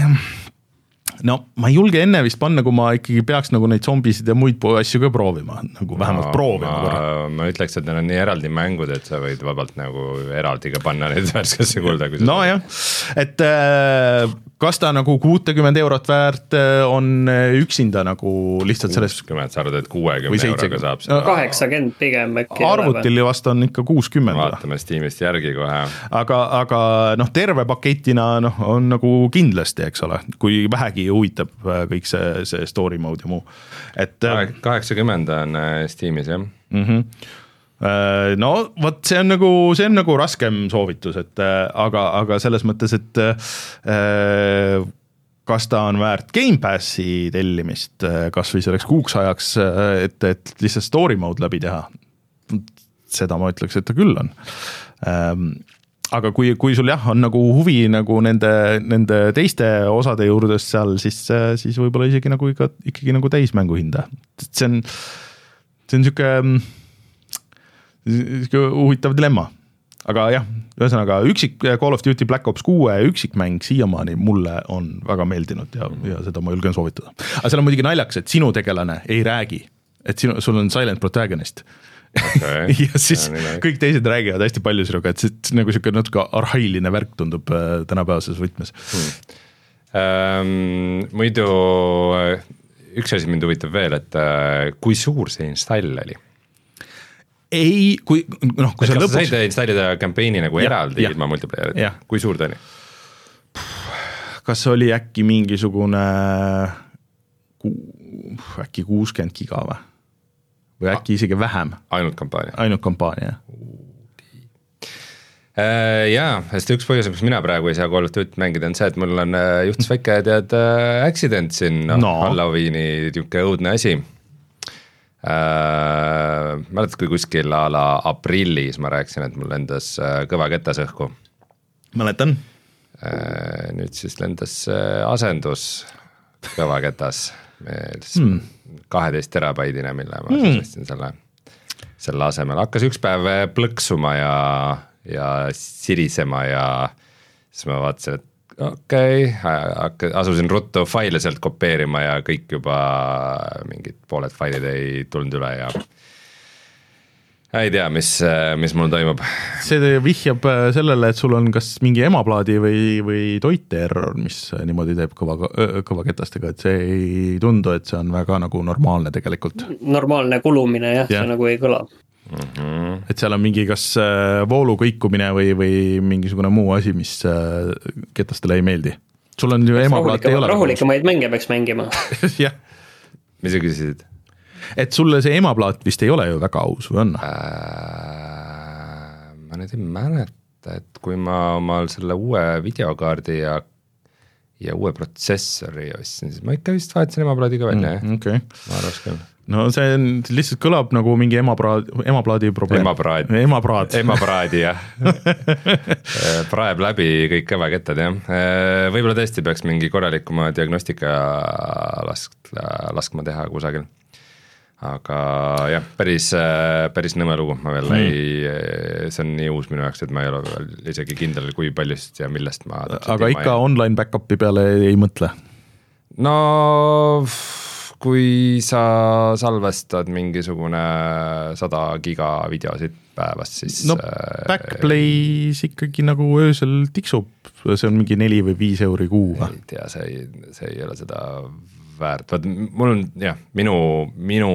No ma ei julge enne vist panna, kui ma ikkagi peaks nagu neid zombisid ja muid asju ka proovima, nagu vähemalt no, proovima. Ma, ma ütleks, et need on nii eraldi mängud, et sa võid vabalt nagu eraldi ka panna neid värskesse kulda. No jah, et kas ta nagu kuutekümmend eurot väärt on üksinda nagu lihtsalt selles... kuuskümmend, sa arvad, et kuuekümne euroga saab seda. kaheksakümmend pigem äkki. Arvutil vast on ikka kuuskümmend. Vaatame Steamist järgi kohe. Aga, aga noh, terve paketina noh, on nagu kindlasti, eks ole, kui vähegi huvitab kõik see, see story mode ja muu. Et, kaheksakümmend on Steamis, jah? Mhm. No, võt, see on nagu, see on nagu raskem soovitus, et aga, aga selles mõttes, et kas ta on väärt Game Passi tellimist, kas või selleks kuuks ajaks, et, et lihtsalt story mode läbi teha, seda ma ütleks, et ta küll on. Aga kui, kui sul jah, on nagu huvi nagu nende, nende teiste osade juurdes seal, siis, siis võib-olla isegi nagu ikka, ikkagi nagu täismängu hinda. See on, see on siuke huvitav dilemma, aga jah, ühesõnaga üksik Call of Duty Black Ops kuue üksikmäng siiamaani mulle on väga meeldinud ja, ja seda ma julgen soovitada. Aga seal on muidugi naljaks, et sinu tegelane ei räägi, et sinu, sul on silent protagonist. Okay. Ja siis kõik teised räägivad hästi palju sinuga, et see nagu siuke natuke arhailine värk tundub tänapäevases võtmes. Hmm. Ähm, muidu üks asi mind huvitab veel, et kui suur see install oli? Ei, kui, noh, kui sa lõpuks... Kas sa said installida campaign'i nagu ja, eraldi ilma multiplayerit? Kui suur ta oli? Kas oli äkki mingisugune äkki kuuskümmend giga või? Või äkki isegi vähem? Ainult kampaania? Ainult kampaania, äh, jaa, sest üks põhjus, mis mina praegu ei saa Call of Duty mängida, on see, et mul on juhtus väike tead accident siin no. Halloweeni tüke õudne asi. Äh, mäletad, kui kuskil a la aprillis ma rääksin, et mul endas kõva ketas õhku. Mäletan. nüüd siis lendas asendus kõvaketas, hmm. kaheteist terabaidine, mille ma hmm. siis ostsin selle, selle asemel. Hakkas üks päev plõksuma ja, ja sirisema ja siis ma vaatasin, et okei okay., asusin ruttu faile sealt kopeerima ja kõik juba mingid pooled failid ei tulnud üle ja ei tea, mis, mis mul toimub. See vihjab sellele, et sul on kas mingi emaplaadi või, või toite error, mis niimoodi teeb kõva, kõva ketastega, et see ei tundu, et see on väga nagu normaalne tegelikult. Normaalne kulumine jah ja. See nagu ei kõla. Mm-hmm. Et seal on mingi kas voolu kõikumine või, või mingisugune muu asi, mis ketastele ei meeldi. Sul on ju emaplaat ei ole. Rahulikemaid mänge peaks mängima. Jah. Mis sa küsisid? Et sulle see emaplaat vist ei ole ju väga aus või on? Äh, ma nüüd ei mäleta, et kui ma omal selle uue videokaardi ja, ja uue protsessori ostsin, siis ma ikka vist vahetasin emaplaadi ka välja. Mm, okay. Ma arvas küll. No see on, lihtsalt kõlab nagu mingi emapraad, emaplaadi probleem. Emapraad. Emapraad. Emapraadi, jah. Praeb läbi kõik kõvakettad, jah. Võib-olla tõesti peaks mingi korralikuma diagnostika lask, laskma teha kusagil. Aga jah, päris, päris nõme lugu, ma veel mm. ei, see on nii uus minu jaoks, et ma ei ole veel isegi kindel, kui paljust ja millest ma aga ikka ei... online backupi peale ei mõtle? No kui sa salvestad mingisugune sada giga videosid päevas, siis no Backblaze ikkagi nagu öösel tiksub, see on mingi neli või viis euri kuu. Ei tea, see ei, see ei ole seda väärt, vaat mul on jah, minu, minu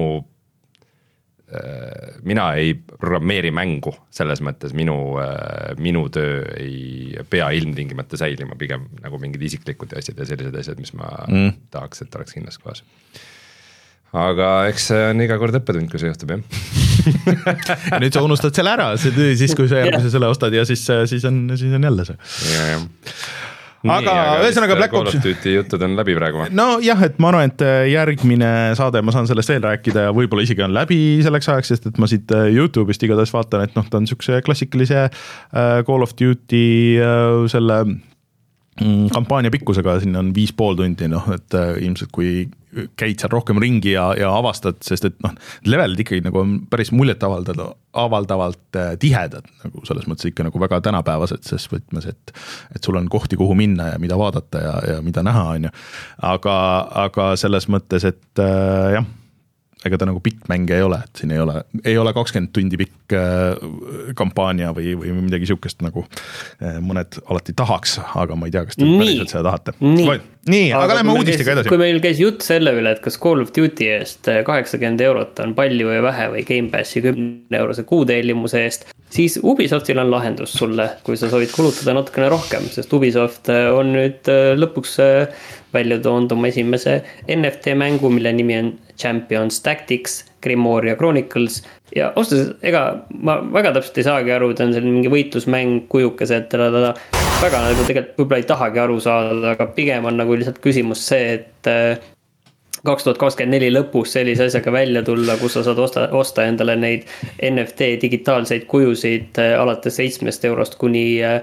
äh, mina ei programmeeri mängu, selles mõttes minu, äh, minu töö ei pea ilmtingimata säilima, pigem nagu mingid isiklikud asjad ja sellised asjad, mis ma mm. tahaks, et oleks kindlas kohas. Aga eks see on iga kord õppetund, kui see juhtub, jah. Nüüd sa unustad selle ära, siis kui sa järgmise selle ostad ja siis, siis, on, siis on jälle see. Ja, ja. Nii, aga, aga ühesõnaga Black Ops jutud on läbi praegu. No jah, et ma arvan, et järgmine saade ma saan sellest veel rääkida ja võib-olla isegi on läbi selleks ajaks, sest et ma siit YouTube'ist igatahes vaatan, et noh, ta on niisuguse klassikalise Call of Duty selle kampaania pikkusega, siin on viis pool tundi, noh, et ilmselt kui käid seal rohkem ringi ja, ja avastad, sest et noh, levelid ikkagi nagu on päris muljet avaldada, avaldavalt tihedad, nagu selles mõttes ikka nagu väga tänapäevased, sest võtmes, et, et sul on kohti, kuhu minna ja mida vaadata ja, ja mida näha, on ju. Aga, aga selles mõttes, et äh, jah, ega ta nagu pikk mäng ei ole, et siin ei ole, ei ole kakskümmend tundi pikk äh, kampaania või, või midagi sihukest nagu äh, mõned alati tahaks, aga ma ei tea, kas te nii. päriselt seda tahate. Nii, nii aga, aga lähme uudistega edasi. Kui meil käis jutt selle üle, et kas Call of Duty eest kaheksakümmend eurot on palju või vähe või Game Passi kümne eurose kuutellimuse eest, siis Ubisoftil on lahendus sulle, kui sa soovid kulutada natukene rohkem, sest Ubisoft on nüüd lõpuks välja toonud oma esimese N F T mängu, mille nimi on Champions Tactics, Grimoria Chronicles ja ostas, ega ma väga täpselt ei saagi aru, ta on selline mingi võitlusmäng, kujukesed, väga nagu tegelikult võib-olla ei tahagi aru saada, aga pigem on nagu lihtsalt küsimus see, et kaks tuhat kakskümmend neli lõpus sellise asjaga välja tulla, kus sa saad osta, osta endale neid N F T digitaalseid kujusid alates seitsmest eurost kuni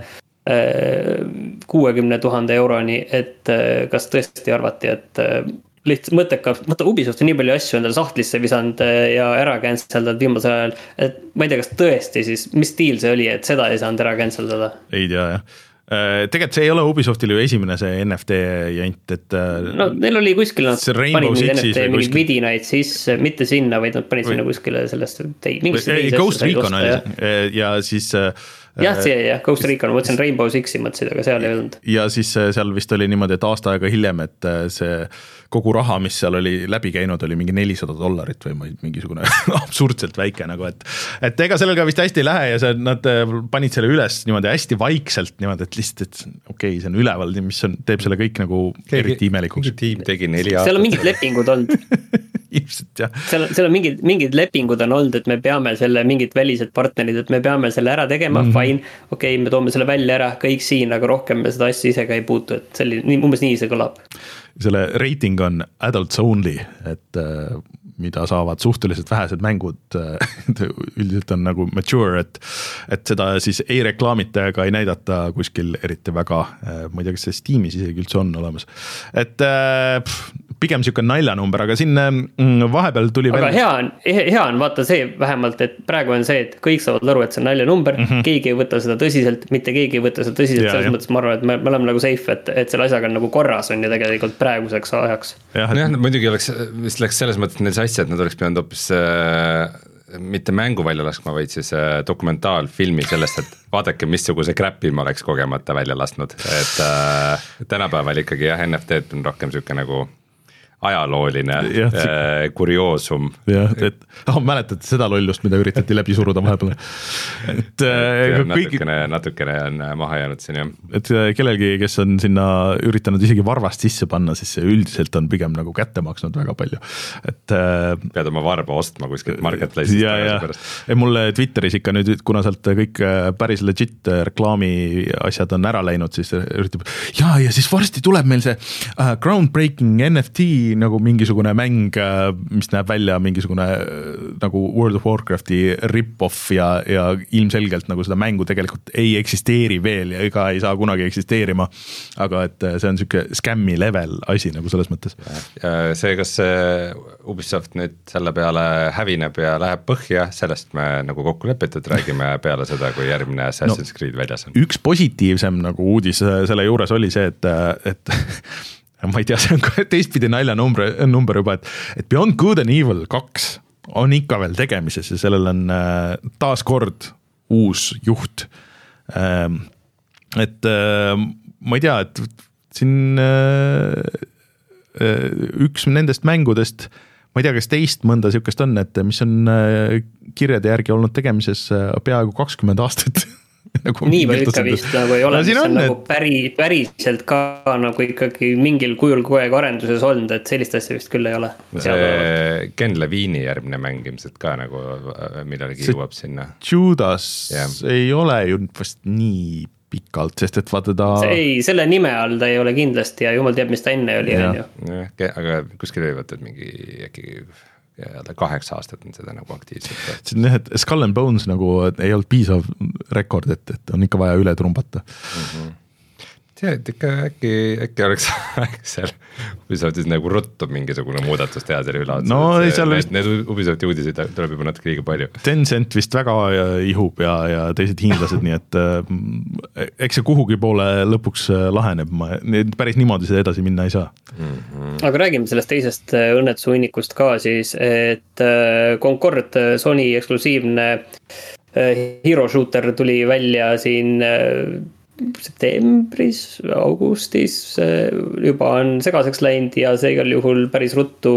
kuuekümne tuhande euroni, et kas tõesti arvati, et lihtsalt mõtteka, mõtta Ubisoft on nii palju asju endale sahtlisse visanud ja ära canceldad viimasel ajal, et ma ei tea, kas tõesti siis, mis stiil see oli, et seda ei saanud ära canceldada? Ei tea, jah. Tegelikult see ei ole Ubisoftil ju esimene see N F T jant, et no neil oli kuskil nad panid N F T mingid vidinaid siis, mitte sinna, vaid nad panid või... sinna kuskile sellest tei, ei, Ghost Recon oli ja, ja siis jah, see jah, Ghost Recon, ma mõtlesin Rainbow Sixi mõtlesid, aga seal ei olnud. Ja siis seal vist oli niimoodi, et aasta aega hiljem, et see kogu raha, mis seal oli läbi käinud, oli mingi nelisada dollarit või mingisugune absurdselt väike nagu, et et ega sellel ka vist hästi ei lähe ja see, nad panid selle üles niimoodi hästi vaikselt niimoodi, et lihtsalt, et okei, okay, see on üleval, mis on, teeb selle kõik nagu eriti imelikuks. Tiim tegi neli aastat. Seal on mingid lepingud olnud. ilmselt jah. seal, seal on mingid, mingid lepingud on olnud, et me peame selle, mingid välised partnerid, et me peame selle ära tegema, mm -hmm. fine, okei okay,, me toome selle välja ära, kõik siin, aga rohkem me seda asja ise ka ei puutu, et selline, umbes nii see kõlab. Selle rating on adults only, et äh, mida saavad suhteliselt vähesed mängud, üldiselt on nagu mature, et, et seda siis ei reklaamita ega ei näidata kuskil eriti väga, ma ei tea, kas see Steamis isegi üldse on olemas, et pff, pigem niisugune naljanumber, aga siin vahepeal tuli aga välja... hea on, hea on vaata see vähemalt, et praegu on see, et kõik saavad aru, et see on naljanumber, mm -hmm. keegi ei võta seda tõsiselt, mitte keegi ei võta seda tõsiselt, ja, selles ja. mõttes ma arvan, et me, me oleme nagu safe, et, et selle asjaga on nagu korras on ja tegelikult praeguseks ajaks. jah, et... no, muidugi oleks, vist läks selles mõttes neil asja, et nad oleks pidanud hoopis äh, mitte mängu välja laskma, vaid siis äh, dokumentaalfilmi sellest, et vaadake, missuguse crap'i ma oleks kogemata välja lasknud, et äh, tänapäeval ikkagi jah, N F T-d on rohkem niisugune nagu ajalooline ja, äh, kurioosum. jah, et oh, mäletad seda lollust, mida üritati läbi suruda vahepeal. et äh, natukene, natukene on maha jäänud siin jah. et kellelgi, kes on sinna üritanud isegi varvast sisse panna, siis see üldiselt on pigem nagu kätte maksnud väga palju. et äh, pead oma varba ostma kuskilt marketplace'ist. ja, ja, ja mulle Twitteris ikka nüüd, kuna sealt kõik päris legit reklaami asjad on ära läinud, siis üritab ja, ja siis varsti tuleb meil see uh, groundbreaking N F T nagu mingisugune mäng, mis näeb välja mingisugune nagu World of Warcrafti rip-off ja, ja ilmselgelt nagu seda mängu tegelikult ei eksisteeri veel ja ega ei saa kunagi eksisteerima, aga et see on niisugune scammi level asi nagu selles mõttes. Ja see, kas see Ubisoft nüüd selle peale hävineb ja läheb põhja, sellest me nagu kokku lepitud räägime peale seda, kui järgmine Assassin's no, Creed väljas on. Üks positiivsem nagu uudis selle juures oli see, et, et ma ei tea, see on ka teistpidi nalja number, number juba, et, et Beyond Good and Evil kaks on ikka veel tegemises ja sellel on äh, taas kord uus juht. Ähm, et äh, ma ei tea, et siin äh, üks nendest mängudest, ma ei tea, kas teist mõnda niisugust on, et mis on äh, kirjade järgi olnud tegemises äh, peaaegu kakskümmend aastat. Nagu nii palju ikka vist nagu ei ole, no, mis on, on nagu päri, päriselt ka nagu ikkagi mingil kujul kogu aeg arenduses olnud, et sellist asja vist küll ei ole. See Ken Levine'i järgmine mäng ilmselt ka nagu millalegi jõuab sinna. Judas yeah. ei ole ju vast nii pikalt, sest et vaata ta... See ei, selle nime all ta ei ole kindlasti ja jumal teab, mis ta enne oli. Ja. Ja, aga kuskil oli võtad mingi äkki... ja kaheksa aastat on seda nagu aktiivselt. See on jah, et Skull and Bones nagu ei olnud piisav rekord, et, et on ikka vaja üle trumbata. Mm-hmm. Tead, et ikka äkki, äkki oleks seal Ubisoftis nagu ruttu mingisugune muudatus teha selle üle. No, see, need, vist... need Ubisofti uudiseid tuleb juba natuke liiga palju. Tencent vist väga ihub ja, ja teised hiinlased, nii et äh, eks see kuhugi poole lõpuks laheneb. Ma, päris niimoodi seda edasi minna ei saa. Mm-hmm. Aga räägime sellest teisest õnnetusuinnikust ka siis, et Concord, Sony eksklusiivne hero shooter tuli välja siin septembris, augustis juba on segaseks läinud ja see igal juhul päris ruttu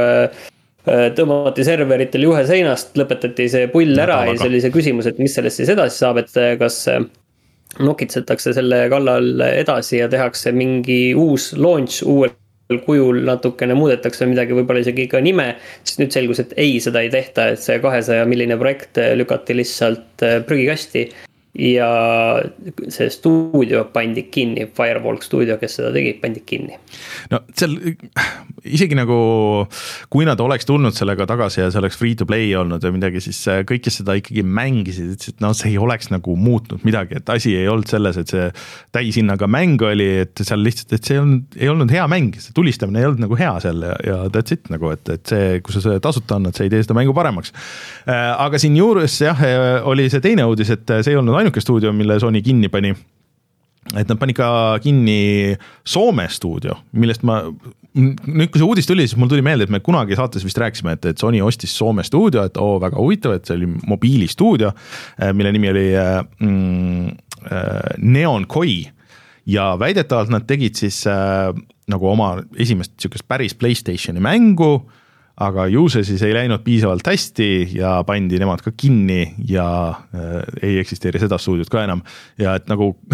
tõmmati serveritel juhe seinast, lõpetati see pull ära ja see oli see küsimus, et mis sellest siis edasi saab, et kas nokitsetakse selle kallal edasi ja tehakse mingi uus launch uuel kujul, natukene muudetakse midagi, võib-olla isegi ka nime, siis nüüd selgus, et ei, seda ei tehta, et see kahesaja milline projekt lükati lihtsalt prügikasti ja see stuudio pandi kinni, Firewalk stuudio, kes seda tegi, pandi kinni. No seal isegi nagu, kui nad oleks tulnud sellega tagasi ja see oleks free to play olnud või midagi, siis kõik, kes seda ikkagi mängisid, et no see ei oleks nagu muutnud midagi, et asi ei olnud selles, et see täishinnaga mäng oli, et seal lihtsalt, et see ei olnud, ei olnud hea mäng, see tulistamine ei olnud nagu hea seal ja, ja that's it nagu, et, et see, kui sa see tasuta annad, see ei tee seda mängu paremaks. Aga siin juures jah, oli see teine uudis, et see ei olnud ainuke stuudio, mille Sony kinni pani. Et nad pani ka kinni Soome stuudio, millest ma, nüüd kui see uudis tuli, siis mul tuli meelde, et me kunagi saates vist rääkisime, et, et Sony ostis Soome stuudio, et oo, väga huvitav, et see oli mobiilistuudio, mille nimi oli mm, Neon Koi ja väidetavalt nad tegid siis äh, nagu oma esimest niisugust päris PlayStationi mängu, aga ju see siis ei läinud piisavalt hästi ja pandi nemad ka kinni ja äh, ei eksisteeri seda stuudiot ka enam ja et nagu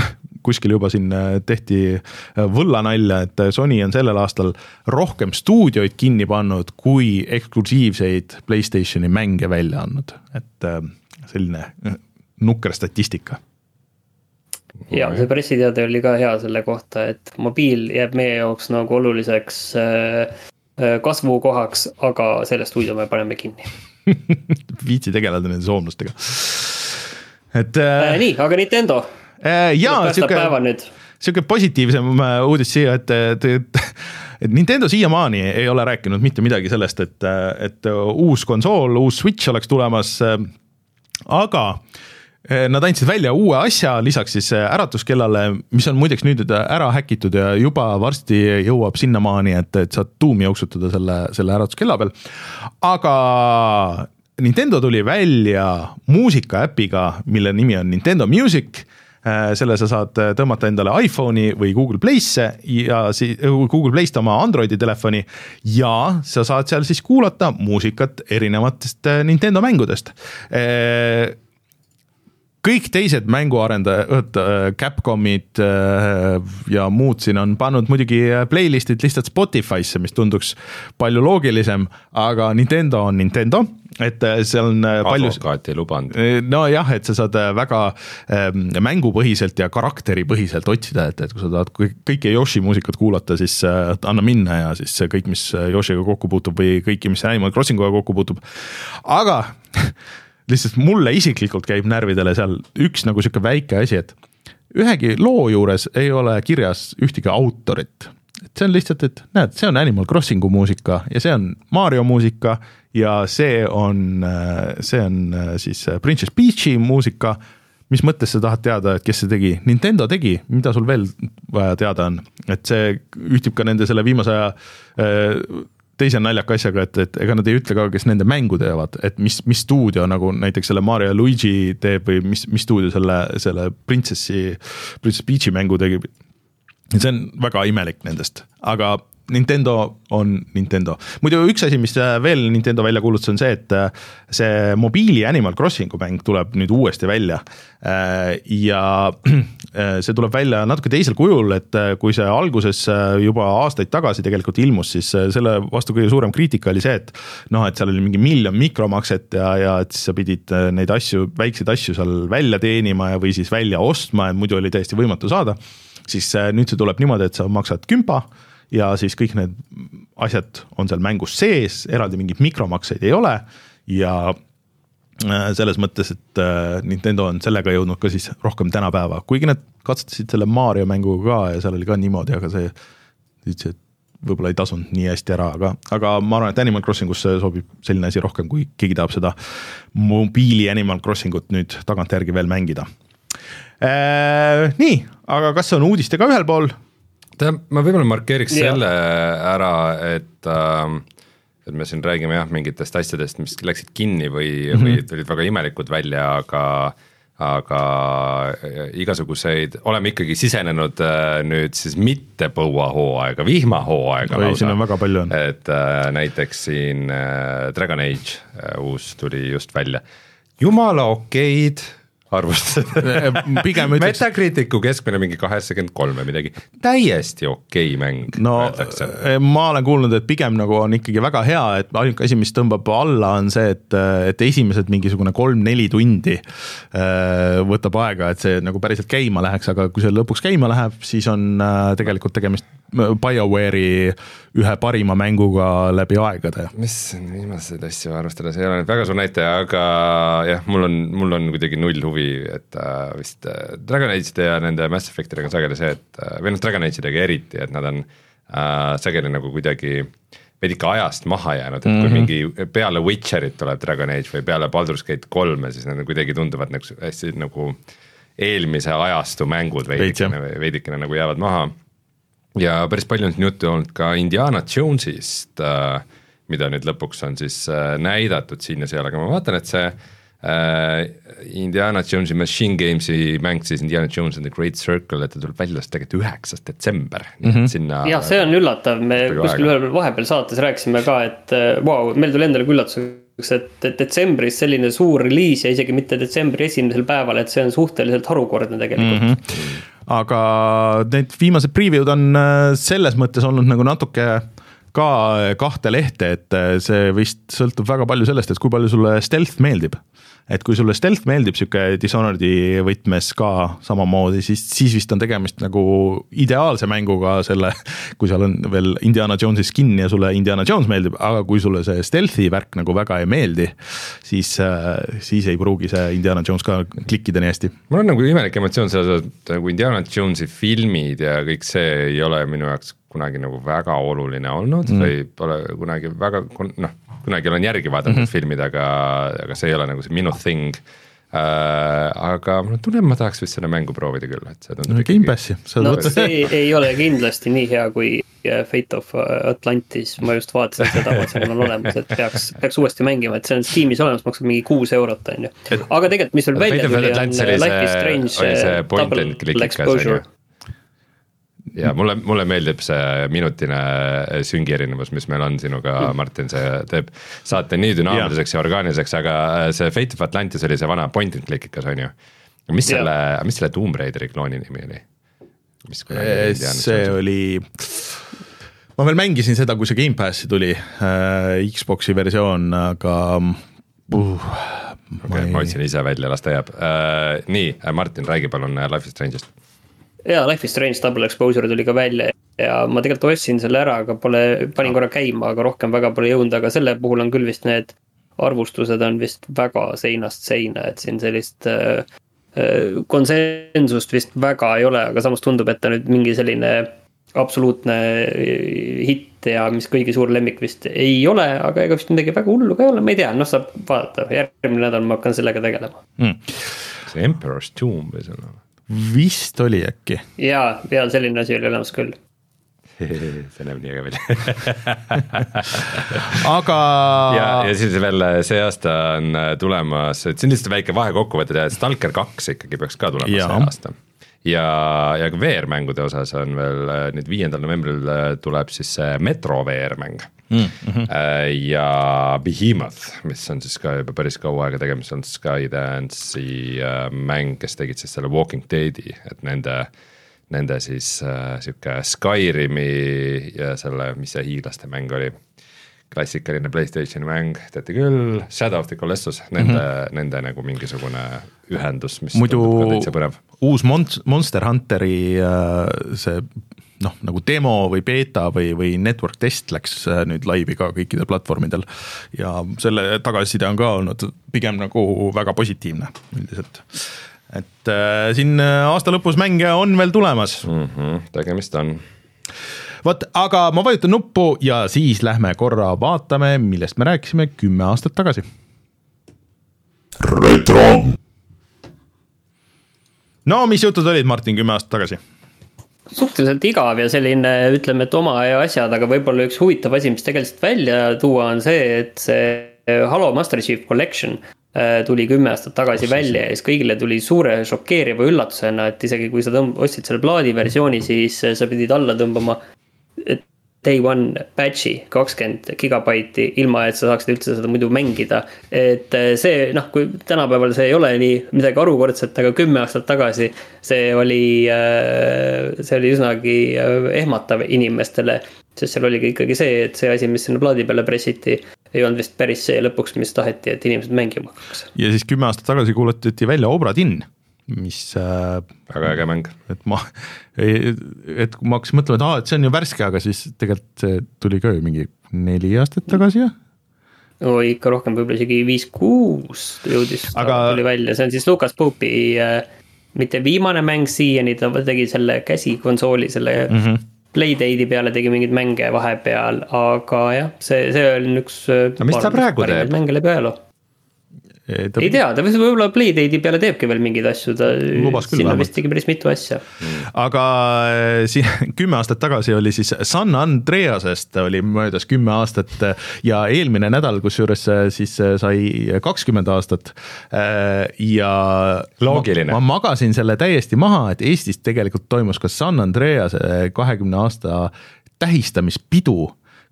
kuskil juba siin tehti võllanalja, et Sony on sellel aastal rohkem stuudioid kinni pannud, kui eksklusiivseid PlayStationi mänge välja andnud. Et selline nukker statistika. Ja see pressiteade oli ka hea selle kohta, et mobiil jääb meie jaoks nagu oluliseks kasvukohaks, aga selle stuudio me paneme kinni. Viitsi tegeleda nende soomlastega. Et, äh, nii, aga Nintendo. Äh, jaa, siuke positiivsem uudis siia, et, et, et, et Nintendo siiamaani ei ole rääkinud mitte midagi sellest, et, et uus konsool, uus Switch oleks tulemas, aga nad andsid välja uue asja, lisaks siis äratuskellale, mis on muideks nüüd ära häkitud ja juba varsti jõuab sinnamaani, et, et saad tuumi jooksutada selle, selle äratuskella peal. Aga Nintendo tuli välja muusikaäpiga, mille nimi on Nintendo Music. Selle sa saad tõmmata endale iPhone'i või Google Play'sse ja si- Google Play'st oma Androidi telefoni ja sa saad seal siis kuulata muusikat erinevatest Nintendo mängudest. Kõik teised mänguarendajad, Capcomid ja muud siin on pannud muidugi playlistid lihtsalt Spotify'sse, mis tunduks palju loogilisem, aga Nintendo on Nintendo, et seal on palju... Advokaat ei lubanud. No jah, et sa saad väga mängupõhiselt ja karakteripõhiselt otsida, et, et kui sa tahad kõike Yoshi muusikat kuulata, siis anna minna ja siis kõik, mis Yoshiga kokku puutub või kõiki, mis Animal Crossinguga kokku puutub. Aga... lihtsalt mulle isiklikult käib närvidele seal üks nagu siuke väike asi, et ühegi loo juures ei ole kirjas ühtegi autorit. Et see on lihtsalt, et näed, see on Animal Crossingu muusika ja see on Mario muusika ja see on, see on siis Princess Peachi muusika. Mis mõttes sa tahad teada, et kes see tegi? Nintendo tegi, mida sul veel vaja teada on? Et see ühtib ka nende selle viimase aja teise naljaka asjaga, et, et ega nad ei ütle ka, kes nende mängu teevad, et mis, mis stuudio nagu näiteks selle Mario ja Luigi teeb või mis, mis stuudio selle, selle Princessi, Princess Peachi mängu tegi. See on väga imelik nendest, aga Nintendo on Nintendo. Muidu üks asi, mis veel Nintendo välja kuulutas, on see, et see mobiili Animal Crossingu mäng tuleb nüüd uuesti välja ja see tuleb välja natuke teisel kujul, et kui see alguses juba aastaid tagasi tegelikult ilmus, siis selle vastu kõige suurem kriitika oli see, et noh, et seal oli mingi miljon mikromakset ja, ja et siis sa pidid neid asju, väikseid asju seal välja teenima ja või siis välja ostma, et muidu oli täiesti võimatu saada, siis nüüd see tuleb niimoodi, et sa maksad kümpa ja siis kõik need asjad on seal mängus sees, eraldi mingid mikromakseid ei ole ja selles mõttes, et Nintendo on sellega jõudnud ka siis rohkem tänapäeva, kuigi need katsetasid selle Mario mänguga ka ja seal oli ka niimoodi, aga see, see võib-olla ei tasunud nii hästi ära, aga, aga ma arvan, et Animal Crossingus sobib selline asi rohkem, kui keegi tahab seda mobiili Animal Crossingut nüüd tagantjärgi veel mängida. Äh, nii, aga kas on uudistega ühel pool? Ma võib-olla markeeriks ja. selle ära, et, et me siin räägime jah, mingitest asjadest, mis läksid kinni või, mm-hmm. või tulid väga imelikud välja, aga, aga igasuguseid, oleme ikkagi sisenenud nüüd siis mitte põuahooaega, vihmahooaega. Või siin on väga palju on. Et näiteks siin Dragon Age uus tuli just välja. Jumala okeid arvustada. Pigem ütleks... Metacriticu keskmine mingi kaheksakümmend kolm või midagi. Täiesti okei mäng. No ma olen kuulnud, et pigem nagu on ikkagi väga hea, et ainuke asi, mis tõmbab alla on see, et, et esimesed mingisugune kolm-neli tundi võtab aega, et see nagu päriselt käima läheks, aga kui see lõpuks käima läheb, siis on tegelikult tegemist BioWare'i ühe parima mänguga läbi aegade. Mis viimaseid asju arvestada, see ei ole väga suur näitaja, aga jah, mul on, mul on kuidagi null huvi, et äh, vist äh, Dragon Age'ide ja nende Mass Effectidega on sageli see, et äh, või noh, Dragon Age'idega eriti, et nad on äh, sageli nagu kuidagi veidike ajast maha jäänud, et mm-hmm. kui mingi peale Witcherit tuleb Dragon Age või peale Baldur's Gate kolm, siis nad kuidagi tunduvad nagu, hästi nagu eelmise ajastu mängud veidikene, veidikene nagu jäävad maha. Ja päris palju on juttu olnud ka Indiana Jonesist, äh, mida nüüd lõpuks on siis äh, näidatud siin ja seal, aga ma vaatan, et see äh, Indiana Jonesi Machine Gamesi mäng siis Indiana Jones and the Great Circle, et ta tuleb välja tegelikult üheksas detsember. Mm-hmm. Sinna, ja see on üllatav, me kuskil ühel vahepeal saates rääkisime ka, et wow, meil tuli endale üllatuseks, et detsembris selline suur release ja isegi mitte detsembri esimesel päeval, et see on suhteliselt harukordne tegelikult. Mm-hmm. aga need viimased preview'd on selles mõttes olnud nagu natuke ka kahte lehte, et see vist sõltub väga palju sellest, et kui palju sulle stealth meeldib. Et kui sulle stealth meeldib siuke Dishonored'i võtmes ka samamoodi, siis, siis vist on tegemist nagu ideaalse mänguga selle, kui seal on veel Indiana Jonesi skin ja sulle Indiana Jones meeldib, aga kui sulle see stealthi värk nagu väga ei meeldi, siis, siis ei pruugi see Indiana Jones ka klikkida nii hästi. Mul on nagu imelik emotsioon selles, et nagu Indiana Jonesi filmid ja kõik see ei ole minu jaoks kunagi nagu väga oluline olnud mm. või pole kunagi väga, noh, kunagi olen järgi vaadanud mm -hmm. filmid, aga, aga see ei ole nagu see minu thing äh,. Aga mul tunnen, ma tahaks vist selle mängu proovida küll, et see tundub no, Game Passi. No see ei, ei ole kindlasti nii hea kui Fate of Atlantis, ma just vaatasin seda, et see on olemas, et peaks, peaks uuesti mängima, et see on Steamis olemas, maksab mingi kuus eurot, on ju. Aga tegelikult, mis veel välja tuli, on Life is Strange Double Exposure. Ja mulle, mulle meeldib see minutine süngi erinevus, mis meil on sinuga, Martin, see teeb saate nii dünaamiliseks ja orgaaniliseks, aga see Fate of Atlantis oli see vana point and clickikas, on ju. Mis ja. selle, mis selle Tomb Raideri klooni nimi oli? Mis see oli, ma veel mängisin seda, kui see Game Passi tuli, äh, Xboxi versioon, aga uh, okay, ma otsin ise välja, las ta jääb. äh, Nii, Martin, räägi palun Life is Strange'ist. Jaa, Life is Strange Double Exposure tuli ka välja ja ma tegelikult ostsin selle ära, aga pole, panin korra käima, aga rohkem väga pole jõunud, aga selle puhul on küll vist need arvustused on vist väga seinast seina, et siin sellist äh, konsensust vist väga ei ole, aga samas tundub, et ta nüüd mingi selline absoluutne hitt ja mis kõigi suur lemmik vist ei ole, aga ega vist midagi väga hullu ka ei ole, ma ei tea, noh saab vaadata, järgmine nädal ma hakkan sellega tegelema mm. See Emperor's Tomb või selle vist oli äkki. Jaa, ja selline asi oli olemas küll. See näeb nii äge välja. Aga ja, ja siis veel see aasta on tulemas, et see on lihtsalt väike vahekokkuvõte ja Stalker kaks ikkagi peaks ka tulema ja. see aasta. Ja, ja ka V R-mängude osas on veel nüüd viiendal novembril tuleb siis Metro V R-mäng mm -hmm. ja Behemoth, mis on siis ka juba päris kaua aega tegemas on Skydance'i mäng, kes tegid siis selle Walking Deadi, et nende nende siis äh, siuke Skyrimi ja selle, mis see hiiglaste mäng oli, klassikaline PlayStationi mäng, teate küll, Shadow of the Colossus, nende, mm-hmm. nende nagu mingisugune ühendus, mis muidu uus Monster Hunteri äh, see noh, nagu demo või beta või, või network test läks nüüd laivi ka kõikidel platvormidel ja selle tagasiside on ka olnud pigem nagu väga positiivne üldiselt. Et äh, siin aasta lõpus mänge on veel tulemas. Mm-hmm, tegemist on. Võt, aga ma vajutan nuppu ja siis lähme korra vaatame, millest me rääkisime kümme aastat tagasi. Retro! No, mis jutud olid, Martin, kümme aastat tagasi? Suhteliselt igav ja selline, ütleme, et oma ja asjad, aga võib-olla üks huvitav asi, mis tegelikult välja tuua on see, et see Halo Master Chief Collection tuli kümme aastat tagasi välja ja siis kõigile tuli suure šokeeriva üllatusena, et isegi kui sa tõmb- ostsid selle plaadi versiooni, siis sa pidid alla tõmbama day one patchi kakskümmend gigabaiti, ilma et sa saaksid üldse seda muidu mängida. Et see, noh, kui tänapäeval see ei ole nii midagi arukordset, aga kümme aastat tagasi see oli, see oli üsnagi ehmatav inimestele, sest seal oligi ikkagi see, et see asi, mis sinna plaadi peale pressiti, ei olnud vist päris see lõpuks, mis taheti, et inimesed mängima hakkaks. Ja siis kümme aastat tagasi kuulutati välja Obra Dinn, mis väga äge mäng. Et ma, et kui ma hakkasin mõtlema, et, aa, et see on ju värske, aga siis tegelikult see tuli ka ju mingi neli aastat tagasi, jah? No ikka rohkem, võib-olla isegi viis kuus jõudis aga... tuli välja. See on siis Lucas Pope'i äh, mitte viimane mäng siiani, ta tegi selle käsikonsooli, selle mm -hmm. Playdate'i peale tegi mingid mänge vahepeal, aga jah, see, see on üks no, mis ta praegu teeb? Mänge läbi ajaloo. Ta... ei tea, ta võib-olla Playdate'i peale teebki veel mingeid asju, ta sinna vist tegi päris mitu asja. Mm. Aga siin kümme aastat tagasi oli siis San Andreasest oli möödas kümme aastat ja eelmine nädal, kus juures siis sai kakskümmend aastat ja loogiline. Ma, ma magasin selle täiesti maha, et Eestis tegelikult toimus ka San Andrease kahekümne aasta tähistamispidu,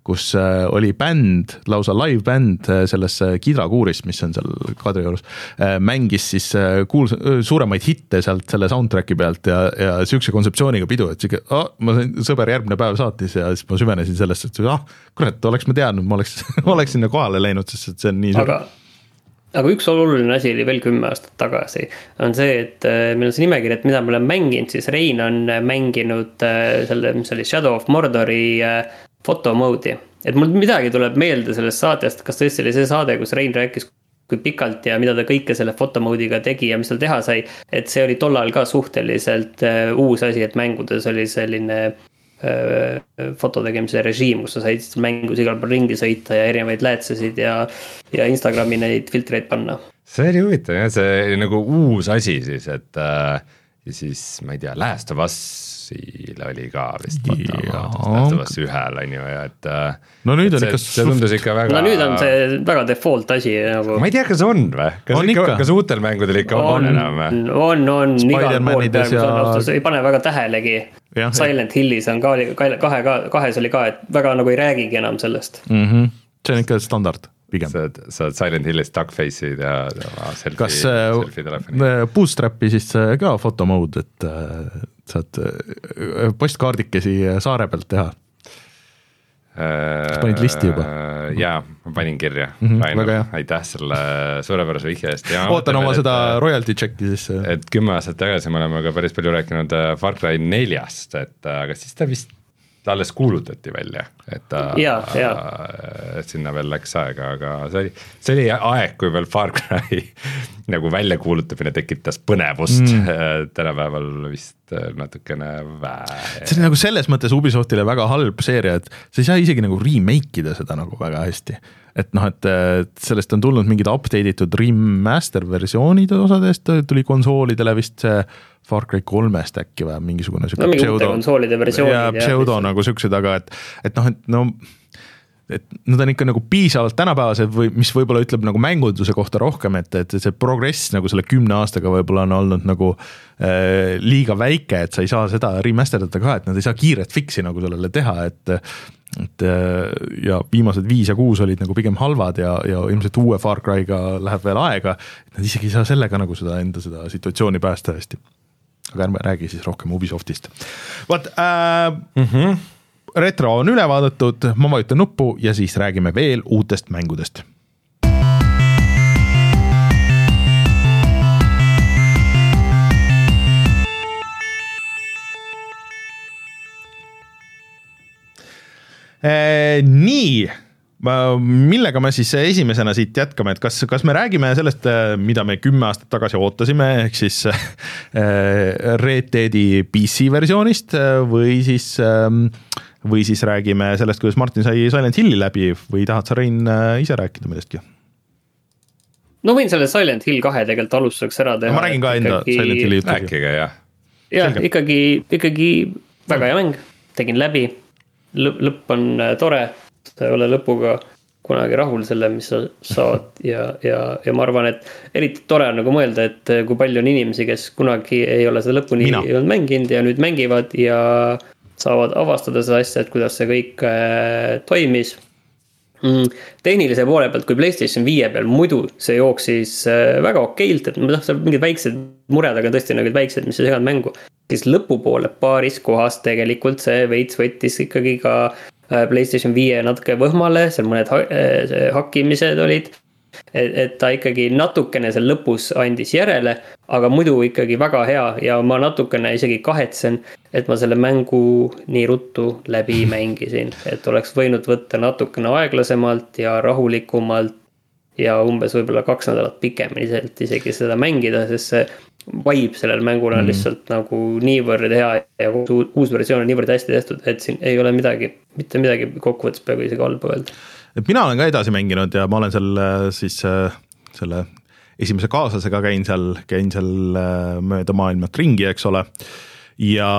kus oli bänd, lausa live bänd selles Kidrakuurist, mis on seal Kadri juures, mängis siis kuuls, suuremaid hitte sealt selle soundtracki pealt ja, ja siukse kontseptsiooniga pidu, et siuke, oh, ma sain, sõber järgmine päev saatis ja siis ma süvenesin sellest, et ah, kurat, oleks ma teadnud, ma oleks, oleks sinna kohale läinud, sest see on nii suur. Aga... Aga üks oluline asi oli veel kümme aastat tagasi, on see, et meil on see nimekiri, et mida me olen mänginud, siis Rein on mänginud selle, mis oli Shadow of Mordori fotomoodi. Et mul midagi tuleb meelde sellest saatest, kas tõesti oli see saade, kus Rein rääkis kui pikalt ja mida ta kõike selle fotomoodiga tegi ja mis tal teha sai, et see oli tollal ka suhteliselt uus asi, et mängudes oli selline fototegemise režiim, kus sa said mängus igal pool ringi sõita ja erinevaid läätsesid ja, ja Instagrami neid filtreid panna. See oli huvitav, jah, see oli nagu uus asi siis, et äh, ja siis ma ei tea, Last of Us'il oli ka vist Last of Us ühel on ju ja et no nüüd on see, ikka see tundus ikka väga no nüüd on see väga default asi nagu... ma ei tea, kas on või? Kas, on ikka, ikka. kas uutel mängudel ikka on, on enam või? On, on, igal pool ja... austus, ei pane väga tähelegi ja, Silent Hillis on ka, kahe, kahes oli ka, et väga nagu ei räägigi enam sellest mm-hmm. See on ikka standard pigem. Sa oled, sa oled Silent Hillis duckface'id ja, ja selfie, kas selfie telefoni. Bootstrapi siis ka fotomode, et äh, saad postkaardikesi saare pealt teha? Kas panid listi juba? Jaa, ma panin kirja. Mm-hmm, Rainer, aitäh selle suurepärase vihje eest. Ootan oma seda royalty checki siis. Et kümme aastat tagasi me oleme ka päris palju rääkinud Far Cry neljast, et aga siis ta vist alles kuulutati välja, et ta ja, ja. sinna veel läks aega, aga see oli, see oli aeg, kui veel Far Cry nagu välja kuulutamine tekitas põnevust mm. tänapäeval vist natukene vähe. See oli nagu selles mõttes Ubisoftile väga halb seeria, et sa ei saa isegi nagu remake ida seda nagu väga hästi. Et noh, et sellest on tulnud mingid update itud remaster versioonid osadest, tuli konsoolidele vist see Far Cry kolmest äkki või mingisugune no, mingi pseudo, konsoolide versioonid ja pseudo ja, nagu süksed, aga et, et noh, et no et nad on ikka nagu piisavalt tänapäevased või mis võib-olla ütleb nagu mängunduse kohta rohkem, et, et see progress nagu selle kümne aastaga võib-olla on olnud nagu äh, liiga väike, et sa ei saa seda remasterdada ka, et nad ei saa kiiret fiksi nagu sellele teha, et et ja viimased viis ja kuus olid nagu pigem halvad ja, ja ilmselt uue Far Cry'ga läheb veel aega, et nad isegi ei saa sellega nagu seda enda seda situatsiooni päästa hästi. Aga ärme räägi siis rohkem Ubisoftist. Vaat, äh, mm-hmm. retro on üle vaadatud, ma vajutan nuppu ja siis räägime veel uutest mängudest. Äh, nii, millega me siis esimesena siit jätkame, et kas, kas me räägime sellest, mida me kümme aastat tagasi ootasime, ehk siis Red Deadi P C versioonist või siis, või siis räägime sellest, kuidas Martin sai Silent Hilli läbi või tahad sa, Rein, ise rääkida millestki? No võin selle Silent Hill kahe tegelikult alustuseks ära teha. Ma räägin ka enda ikkagi... Silent Hilli juttu. Rääkige, jah. Jah, ikkagi, ikkagi väga hea mäng, tegin läbi. Lõpp on tore, sa ei ole lõpuga kunagi rahul selle, mis sa saad ja, ja, ja ma arvan, et eriti tore on nagu mõelda, et kui palju on inimesi, kes kunagi ei ole seda lõpuni ei olnud mänginud ja nüüd mängivad ja saavad avastada seda asja, et kuidas see kõik äh, toimis. Mm, tehnilise poole pealt, kui PlayStation viie peal muidu see jooksis äh, väga okeilt, et noh, seal mingid väiksed mured, aga tõesti nagu väiksed, mis ei seganud mängu, siis lõpupoole paaris kohas tegelikult see veits võttis ikkagi ka PlayStation viie natuke võhmale, seal mõned ha- hakkimised olid, et, et ta ikkagi natukene seal lõpus andis järele, aga muidu ikkagi väga hea ja ma natukene isegi kahetsen, et ma selle mängu nii ruttu läbi mängisin, et oleks võinud võtta natukene aeglasemalt ja rahulikumalt ja umbes võib-olla kaks nädalat pikemini isegi seda mängida, sest see vibe sellel mängul on lihtsalt mm. nagu niivõrd hea ja uus versioon on niivõrd hästi tehtud, et siin ei ole midagi, mitte midagi kokkuvõttes peaaegu isegi halba öelda. Mina olen ka edasi mänginud ja ma olen seal siis selle esimese kaaslasega käin seal, käin seal mööda maailmat ringi, eks ole, ja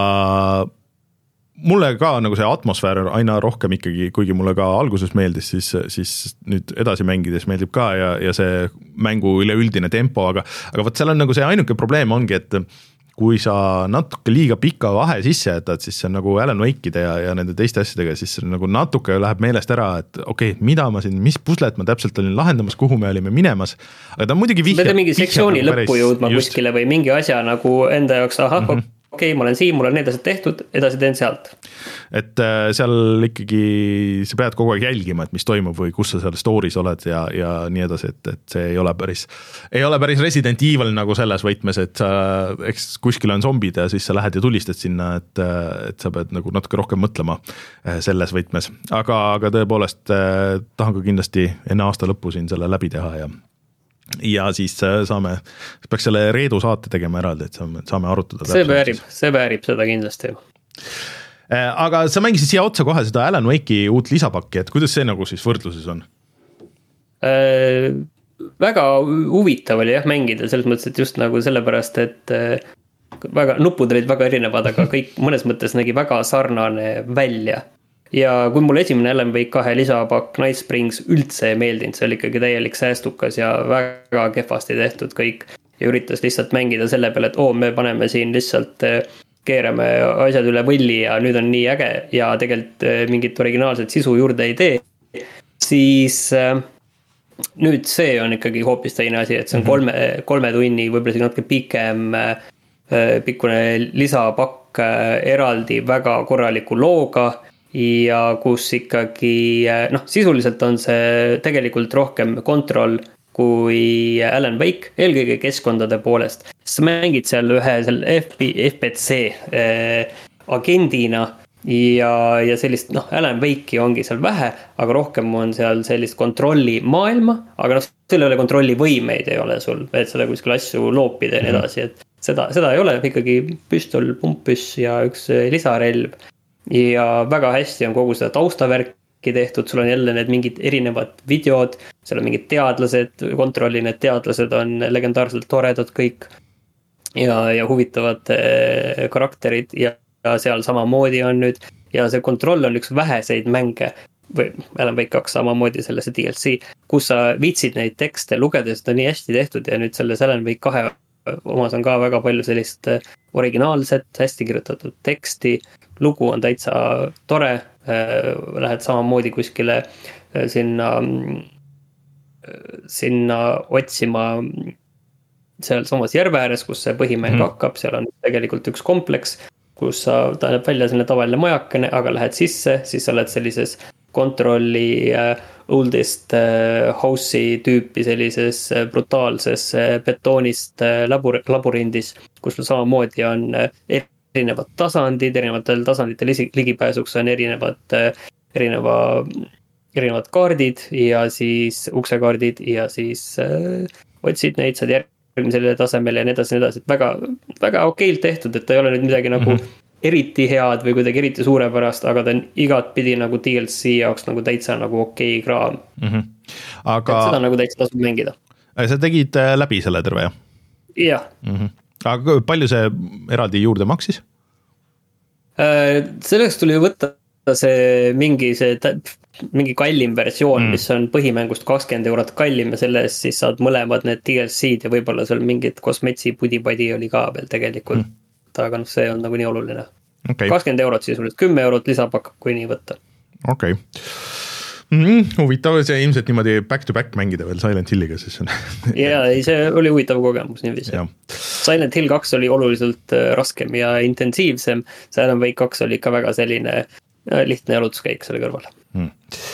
mulle ka nagu see atmosfäär aina rohkem ikkagi, kuigi mulle ka alguses meeldis, siis, siis nüüd edasi mängides meeldib ka ja, ja see mängu üleüldine tempo, aga, aga võt seal on nagu see ainuke probleem ongi, et kui sa natuke liiga pika vahe sisse jätad, siis see on nagu Alan Wake'ide ja, ja nende teiste asjadega, siis nagu natuke läheb meelest ära, et okei okay,, mida ma siin, mis puslet ma täpselt olin lahendamas, kuhu me olime minemas, aga ta on muidugi vihjab. Pead mingi sektsiooni nagu lõppu jõudma just kuskile või mingi asja nagu enda jaoks, ahah, mm -hmm. okei okay,, ma olen siin, mul on need asjad tehtud, edasi teen sealt. Et seal ikkagi sa pead kogu aeg jälgima, et mis toimub või kus sa seal story's oled ja, ja nii edasi, et, et see ei ole päris, ei ole päris Resident Evil nagu selles võtmes, et sa, eks kuskil on zombid ja siis sa lähed ja tulistad sinna, et, et sa pead nagu natuke rohkem mõtlema selles võtmes. Aga, aga tõepoolest tahan ka kindlasti enne aasta lõppu siin selle läbi teha ja ja siis saame, peaks selle Reedu saate tegema eraldi, et saame, saame arutada. See väärib, see väärib seda kindlasti. Aga sa mängisid siia otsa kohe seda Alan Wake'i uut lisapakki, et kuidas see nagu siis võrdluses on? Äh, väga huvitav oli jah mängida, selles mõttes, et just nagu sellepärast, et väga, nupud olid väga erinevad, aga kõik mõnes mõttes nägi väga sarnane välja. Ja kui mul esimene Alan Wake kahe lisapakk Night Springs üldse ei meeldinud, see oli ikkagi täielik säästukas ja väga kehvasti tehtud kõik ja üritas lihtsalt mängida selle peale, et oo, me paneme siin lihtsalt keerame asjad üle võlli ja nüüd on nii äge ja tegelikult mingit originaalset sisu juurde ei tee, siis nüüd see on ikkagi hoopis teine asi, et see on kolme, kolme tunni, võib-olla siin natuke pikem pikkune lisapakk eraldi väga korraliku looga ja kus ikkagi, noh, sisuliselt on see tegelikult rohkem kontroll kui Alan Wake, eelkõige keskkondade poolest. Sa mängid seal ühe seal F P C äh, agendina ja, ja sellist, noh, Alan Wake'i ongi seal vähe, aga rohkem on seal sellist kontrolli maailma, aga noh, seal ei ole kontrolli võimeid ei ole sul, et seda kuskil asju loopida ja nii edasi, et seda, seda ei ole, ikkagi püstol, pumppüss ja üks lisarelv. Ja väga hästi on kogu seda taustavärki tehtud, sul on jälle need mingid erinevad videod, seal on mingid teadlased, kontrolli need teadlased on legendaarselt toredad kõik ja, ja huvitavad eh, karakterid ja, ja seal samamoodi on nüüd ja see kontroll on üks väheseid mänge või Alan Wake kaks samamoodi selle see D L C, kus sa viitsid neid tekste lugedes, ta on nii hästi tehtud ja nüüd selles Alan Wake kahe omas on ka väga palju sellist originaalset, hästi kirjutatud teksti, lugu on täitsa tore, lähed samamoodi kuskile sinna, sinna otsima seal samas järve ääres, kus see põhimäng mm. hakkab, seal on tegelikult üks kompleks, kus sa, ta näeb välja selline tavaline majakene, aga lähed sisse, siis sa oled sellises kontrolli oldest house'i tüüpi sellises brutaalses betoonist labur, laburindis, kus samamoodi on erinevad tasandid, erinevatel tasanditel ligipääsuks on erinevad, erineva, erinevad kaardid ja siis uksekaardid ja siis äh, otsid neid, saad järgmisele tasemele ja nii edasi, nii edasi, et väga, väga okeilt tehtud, et ta ei ole nüüd midagi nagu mm-hmm. eriti head või kuidagi eriti suurepärast, aga ta on igat pidi nagu D L C jaoks nagu täitsa nagu okei kraam. Mm-hmm. Aga... Et seda nagu täitsa tasub mängida. Sa tegid läbi selle terve, jah? Jah. Mm-hmm. Aga palju see eraldi juurde maksis? Selleks tuli võtta see mingi, see, mingi kallim versioon, mm. mis on põhimängust kakskümmend eurot kallim ja selles siis saad mõlemad need D L C-d ja võib-olla seal mingid kosmetsi pudipadi oli ka veel tegelikult. Mm. Aga noh, see on nagu nii oluline. Okay. kakskümmend eurot sisuliselt, kümme eurot lisapakk, kui nii võtta. Okei. Okay. Mm, huvitav see ilmselt niimoodi back to back mängida veel Silent Hilliga siis on. Jaa, see oli huvitav kogemus niiviisi. Silent Hill kaks oli oluliselt raskem ja intensiivsem, see Alan Wake kaks oli ikka väga selline lihtne jalutuskäik selle kõrval. Mm.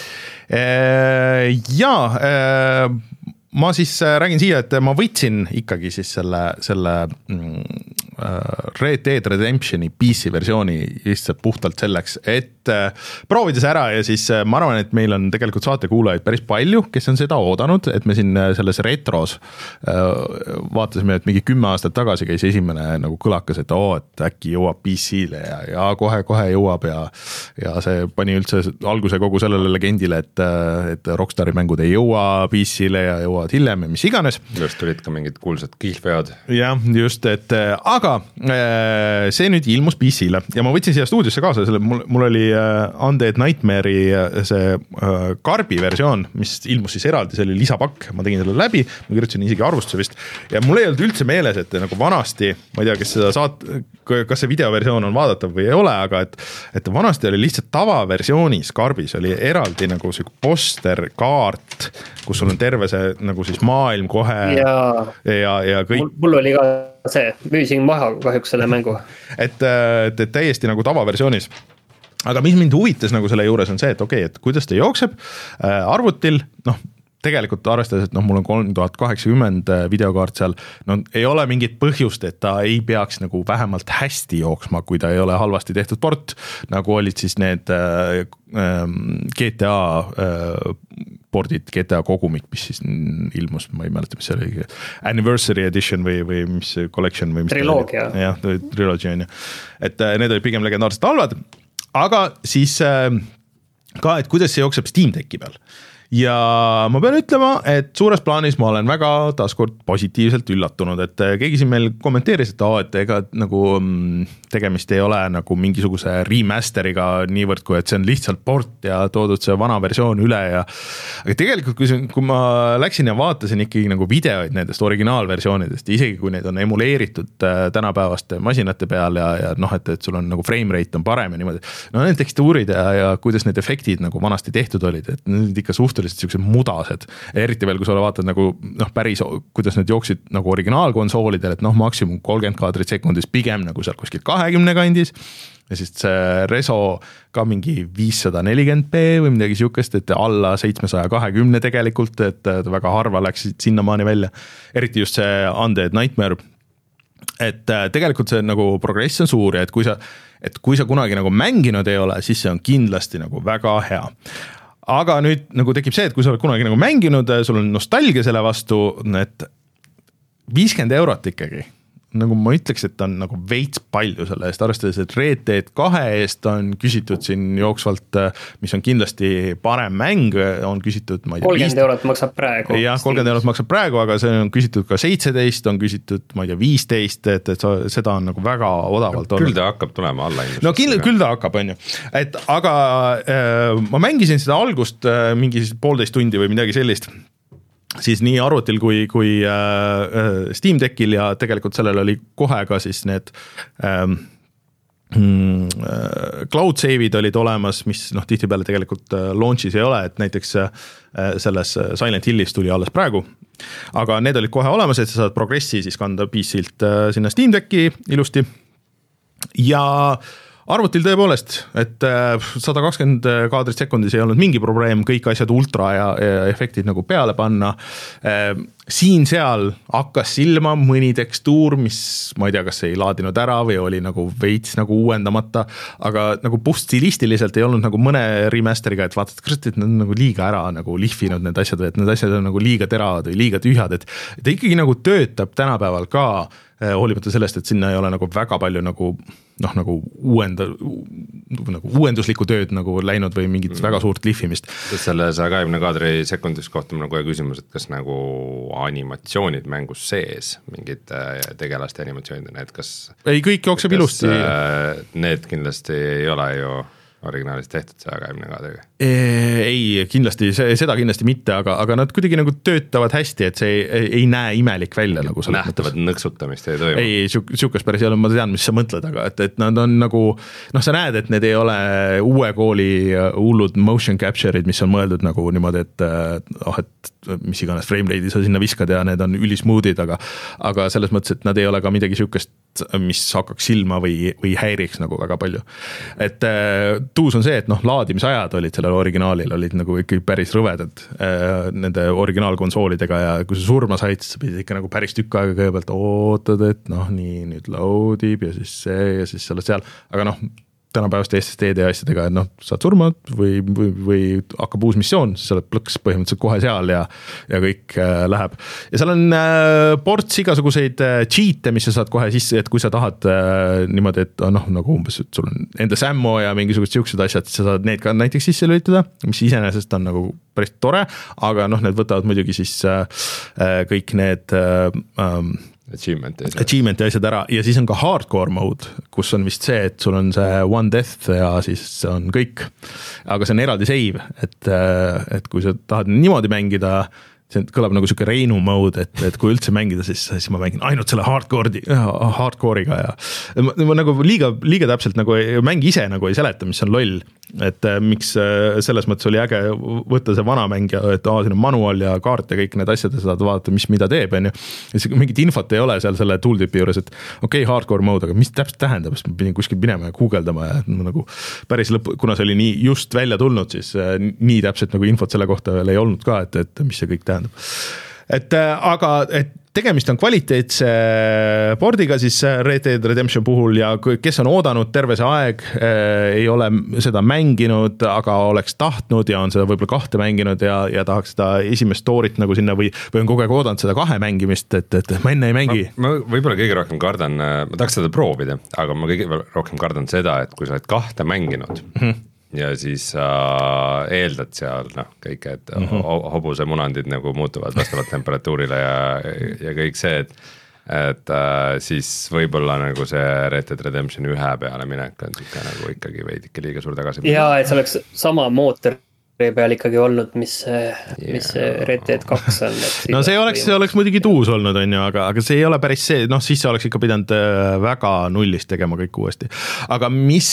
Jaa, ma siis räägin siia, et ma võtsin ikkagi siis selle, selle Red Dead Redemptioni P C versiooni lihtsalt puhtalt selleks, et proovida see ära ja siis ma arvan, et meil on tegelikult saatekuulajaid päris palju, kes on seda oodanud, et me siin selles retros vaatasime, et mingi kümme aastat tagasi käis esimene nagu kõlakas, et oo, et äkki jõuab P C-le ja, ja kohe-kohe jõuab ja, ja see pani üldse alguse kogu sellele legendile, et, et Rockstari mängud ei jõua P C-le ja jõuavad hiljem ja mis iganes. Just tulid ka mingid kuulsad kihlvead. jah, just, et aga see nüüd ilmus P C-le ja ma võtsin siia stuudiosse kaasa, selle, mul, mul oli Undead Nightmare'i see karbi versioon, mis ilmus siis eraldi, see oli lisapakk, ma tegin selle läbi, ma kirjutasin isegi arvustuse vist ja mul ei olnud üldse meeles, et nagu vanasti, ma ei tea, kes seda saat-, kas see videoversioon on vaadatav või ei ole, aga et, et vanasti oli lihtsalt tavaversioonis karbis oli eraldi nagu see posterkaart, kus sul on terve see nagu siis maailm kohe ja, ja, ja kõik. Mul, mul oli ka see, müüsin maha kahjuks selle mängu. et, et, et täiesti nagu tavaversioonis. Aga mis mind huvitas nagu selle juures on see, et okei, okay, et kuidas ta jookseb äh, arvutil, noh, tegelikult arvestades, et noh, mul on kolm tuhat kaheksakümmend videokaart seal, no ei ole mingit põhjust, et ta ei peaks nagu vähemalt hästi jooksma, kui ta ei ole halvasti tehtud port, nagu olid siis need äh, G T A äh, pordid, G T A kogumik, mis siis ilmus, ma ei mäleta, mis see oli, Anniversary Edition või, või mis collection või mis Triloogia. jah, Trilogy on ju, et äh, need olid pigem legendaarsed halvad, aga siis äh, ka, et kuidas see jookseb Steam Decki peal. Ja ma pean ütlema, et suures plaanis ma olen väga taaskord positiivselt üllatunud, et keegi siin meil kommenteeris, et, oh, et ega nagu tegemist ei ole nagu mingisuguse remasteriga niivõrd, kui et see on lihtsalt port ja toodud see vana versioon üle ja aga tegelikult, kui, see, kui ma läksin ja vaatasin ikkagi nagu videoid nendest originaalversioonidest, isegi kui need on emuleeritud tänapäevaste masinate peal ja, ja noh, et, et sul on nagu frame rate on parem ja niimoodi, no need tekstuurid ja, ja kuidas need efektid nagu vanasti tehtud olid, et need ikka suht sellised mudased, eriti veel, kui sa vaatad nagu noh, päris, kuidas need jooksid nagu originaalkonsoolidel, et noh, maksimum kolmkümmend kaadrit sekundis, pigem nagu seal kuskil kahekümne kandis ja siis see reso ka mingi viissada nelikümmend p või midagi siukest, et alla seitsmesaja kahekümne tegelikult, et väga harva läksid sinnamaani välja, eriti just see Undead Nightmare, et tegelikult see nagu progress on suur ja et kui sa, et kui sa kunagi nagu mänginud ei ole, siis see on kindlasti nagu väga hea. Aga nüüd nagu tekib see, et kui sa oled kunagi nagu mänginud, sul on nostalgia selle vastu, et viiskümmend eurot ikkagi, nagu ma ütleks, et on nagu veits palju selle eest, arvestades, et Red Dead kahe eest on küsitud siin jooksvalt, mis on kindlasti parem mäng, on küsitud, ma ei tea, kolmkümmend eurot maksab praegu. jah, kolmkümmend eurot maksab praegu, aga see on küsitud ka seitseteist, on küsitud, ma ei tea, viisteist, et, et seda on nagu väga odavalt olnud. Küll ta hakkab tulema alla. No küll, küll ta hakkab, on ju. Et aga äh, ma mängisin seda algust äh, mingi poolteist tundi või midagi sellist, siis nii arvutil kui, kui äh, Steam Deckil ja tegelikult sellel oli kohe ka siis need ähm, äh, cloud save'id olid olemas, mis noh, tihtipeale tegelikult äh, launch'is ei ole, et näiteks äh, selles Silent Hillis tuli alles praegu, aga need olid kohe olemas, et sa saad progressi siis kanda P C-lt äh, sinna Steam Decki ilusti ja arvutil tõepoolest, et sada kakskümmend kaadrit sekundis ei olnud mingi probleem, kõik asjad ultra ja, ja efektid nagu peale panna. Siin-seal hakkas silma mõni tekstuur, mis ma ei tea, kas ei laadinud ära või oli nagu veits nagu uuendamata, aga nagu puht stilistiliselt ei olnud nagu mõne remasteriga, et vaatad, kas et nad on nagu liiga ära nagu lihvinud need asjad või et need asjad on nagu liiga teravad või liiga tühjad, et ta ikkagi nagu töötab tänapäeval ka, hoolimata sellest, et sinna ei ole nagu väga palju nagu noh, nagu uuenda, nagu uuenduslikku tööd nagu läinud või mingit mm. väga suurt lihvimist. Selle saja kahekümne kaadri sekundis kohta on nagu küsimus, et kas nagu animatsioonid mängus sees, mingid tegelaste animatsioonid, need kas ei, kõik jookseb ilusti. Need kindlasti ei ole ju originaalist tehtud saja kahekümne kaadriga. Ei, kindlasti, see, seda kindlasti mitte, aga, aga nad kuidagi nagu töötavad hästi, et see ei, ei näe imelik välja. Nagu nähtavad mõttes. Nõksutamist ei toimu. Ei, siukest päris ei ole, ma tean, mis sa mõtled, aga et, et nad on nagu, noh, sa näed, et need ei ole uue kooli hullud motion capture'id, mis on mõeldud nagu niimoodi, et oh, et mis iganes frame rate'i sa sinna viskad ja need on ülismoodid, aga, aga selles mõttes, et nad ei ole ka midagi siukest, mis hakkaks silma või, või häiriks nagu väga palju. Et tuus on see, et noh, laadimisajad olid sellel originaalil, olid nagu ikkagi päris rõvedad äh, nende originaalkonsoolidega ja kui sa surma said, siis sa pidid ikka nagu päris tükk aega kõigepealt ootad, et noh, nii nüüd loadib ja siis see ja siis selle seal, aga noh, tänapäevast S S D-de asjadega, et noh, saad surma või, või, või hakkab uus missioon, siis sa oled plõks põhimõtteliselt kohe seal ja, ja kõik äh, läheb. Ja seal on äh, ports igasuguseid äh, cheat'e, mis sa saad kohe sisse, et kui sa tahad äh, niimoodi, et noh, nagu umbes, et sul on enda sammo ja mingisugused siuksed asjad, siis sa saad need ka näiteks sisse lülitada, mis iseenesest on nagu päris tore, aga noh, need võtavad muidugi siis äh, kõik need äh, äh, Achievement Achievement ja asjad ära ja siis on ka hardcore mode, kus on vist see, et sul on see one death ja siis on kõik. Aga see on eraldi save, et, et kui sa tahad niimoodi mängida, see kõlab nagu siuke Reinu mode, et, et kui üldse mängida, siis, siis ma mängin ainult selle hardcore'i, hardcore'iga ja ma, ma nagu liiga, liiga täpselt nagu ei, mäng ise nagu ei seleta, mis on loll, et miks selles mõttes oli äge võtta see vana mäng ja et aa, siin on manual ja kaart ja kõik need asjad ja saad vaadata, mis mida teeb, on ju. Ja mingit infot ei ole seal selle tooltipi juures, et okei, okay, hardcore mode, aga mis täpselt tähendab, siis ma pidin kuskil minema ja guugeldama ja nagu päris lõpp, kuna see oli nii just välja tulnud, siis nii täpselt nagu infot selle kohta veel ei olnud ka, et, et mis see kõik tähendab. Et aga et tegemist on kvaliteetse pordiga siis Red Dead Redemption puhul ja kes on oodanud terve see aeg, ei ole seda mänginud, aga oleks tahtnud ja on seda võib-olla kahte mänginud ja, ja tahaks seda esimest story't nagu sinna või, või on kogu aeg oodanud seda kahe mängimist, et, et ma enne ei mängi. Ma, ma võib-olla kõige rohkem kardan, ma tahaks seda proovida, aga ma kõige rohkem kardan seda, et kui sa oled kahte mänginud mm-hmm. ja siis äh, eeldad seal noh, kõik, et mm-hmm. hobuse munandid nagu muutuvad vastavalt temperatuurile ja, ja kõik see, et, et äh, siis võib-olla nagu see Red Dead Redemption ühe peale minek on ikka nagu ikkagi veidike liiga suur tagasi. Jaa, et see oleks sama mootor peal ikkagi olnud, mis, yeah. mis Red Dead kaks on. No see oleks, see oleks muidugi tuus olnud, on ju, aga, aga see ei ole päris see, noh siis see oleks ikka pidanud väga nullist tegema kõik uuesti. Aga mis,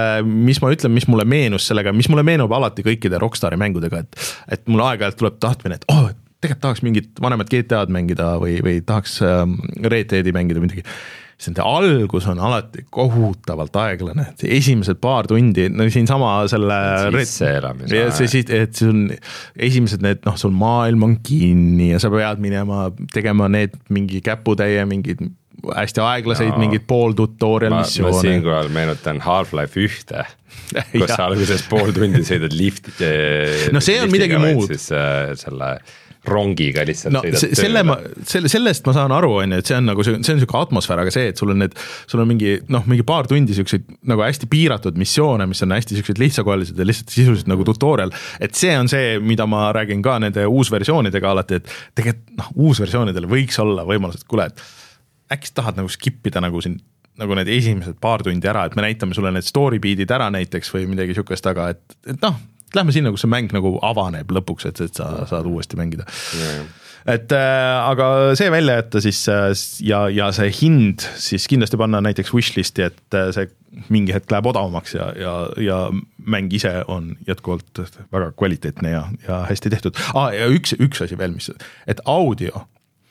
mis ma ütlen, mis mulle meenus sellega, mis mulle meenub alati kõikide Rockstari mängudega, et, et mulle aeg-ajalt tuleb tahtmine, et oh, tegelikult tahaks mingit vanemat G T A-d mängida või, või tahaks Red Deadi mängida midagi. See algus on alati kohutavalt aeglane, see esimesed paar tundi, no siin sama selle sisseelamise ja see, et see on esimesed need, noh sul maailm on kinni ja sa pead minema tegema need mingi käputäie, mingid hästi aeglaseid no, mingid pool tutorial missioone. Ma siinkohal meenutan Half-Life ühte, kus sa alguses pool tundi sõidad lifti no see on midagi muud. Siis äh, selle rongiga lihtsalt no, sõidad selle ma, selle, sellest ma saan aru, on, et see on nagu see, see on siuke atmosfäär, aga see, et sul on need, sul on mingi, noh, mingi paar tundi siukseid nagu hästi piiratud missioone, mis on hästi siuksed lihtsakohalised ja lihtsalt sisuliselt nagu tutorial, et see on see, mida ma räägin ka nende uusversioonidega alati, et tegelikult noh, uusversioonidel võiks olla võimalus, et kuule, et äkki tahad nagu skippida nagu siin nagu need esimesed paar tundi ära, et me näitame sulle need story beat'id ära näiteks või midagi siukest, aga et, et noh, lähme sinna, kus see mäng nagu avaneb lõpuks, et, et sa saad uuesti mängida. Yeah. Et äh, aga see välja jätta siis ja, ja see hind siis kindlasti panna näiteks wishlisti, et see mingi hetk läheb odavamaks ja, ja, ja mäng ise on jätkuvalt väga kvaliteetne ja, ja hästi tehtud. Ah, ja üks, üks asi veel, mis, et audio,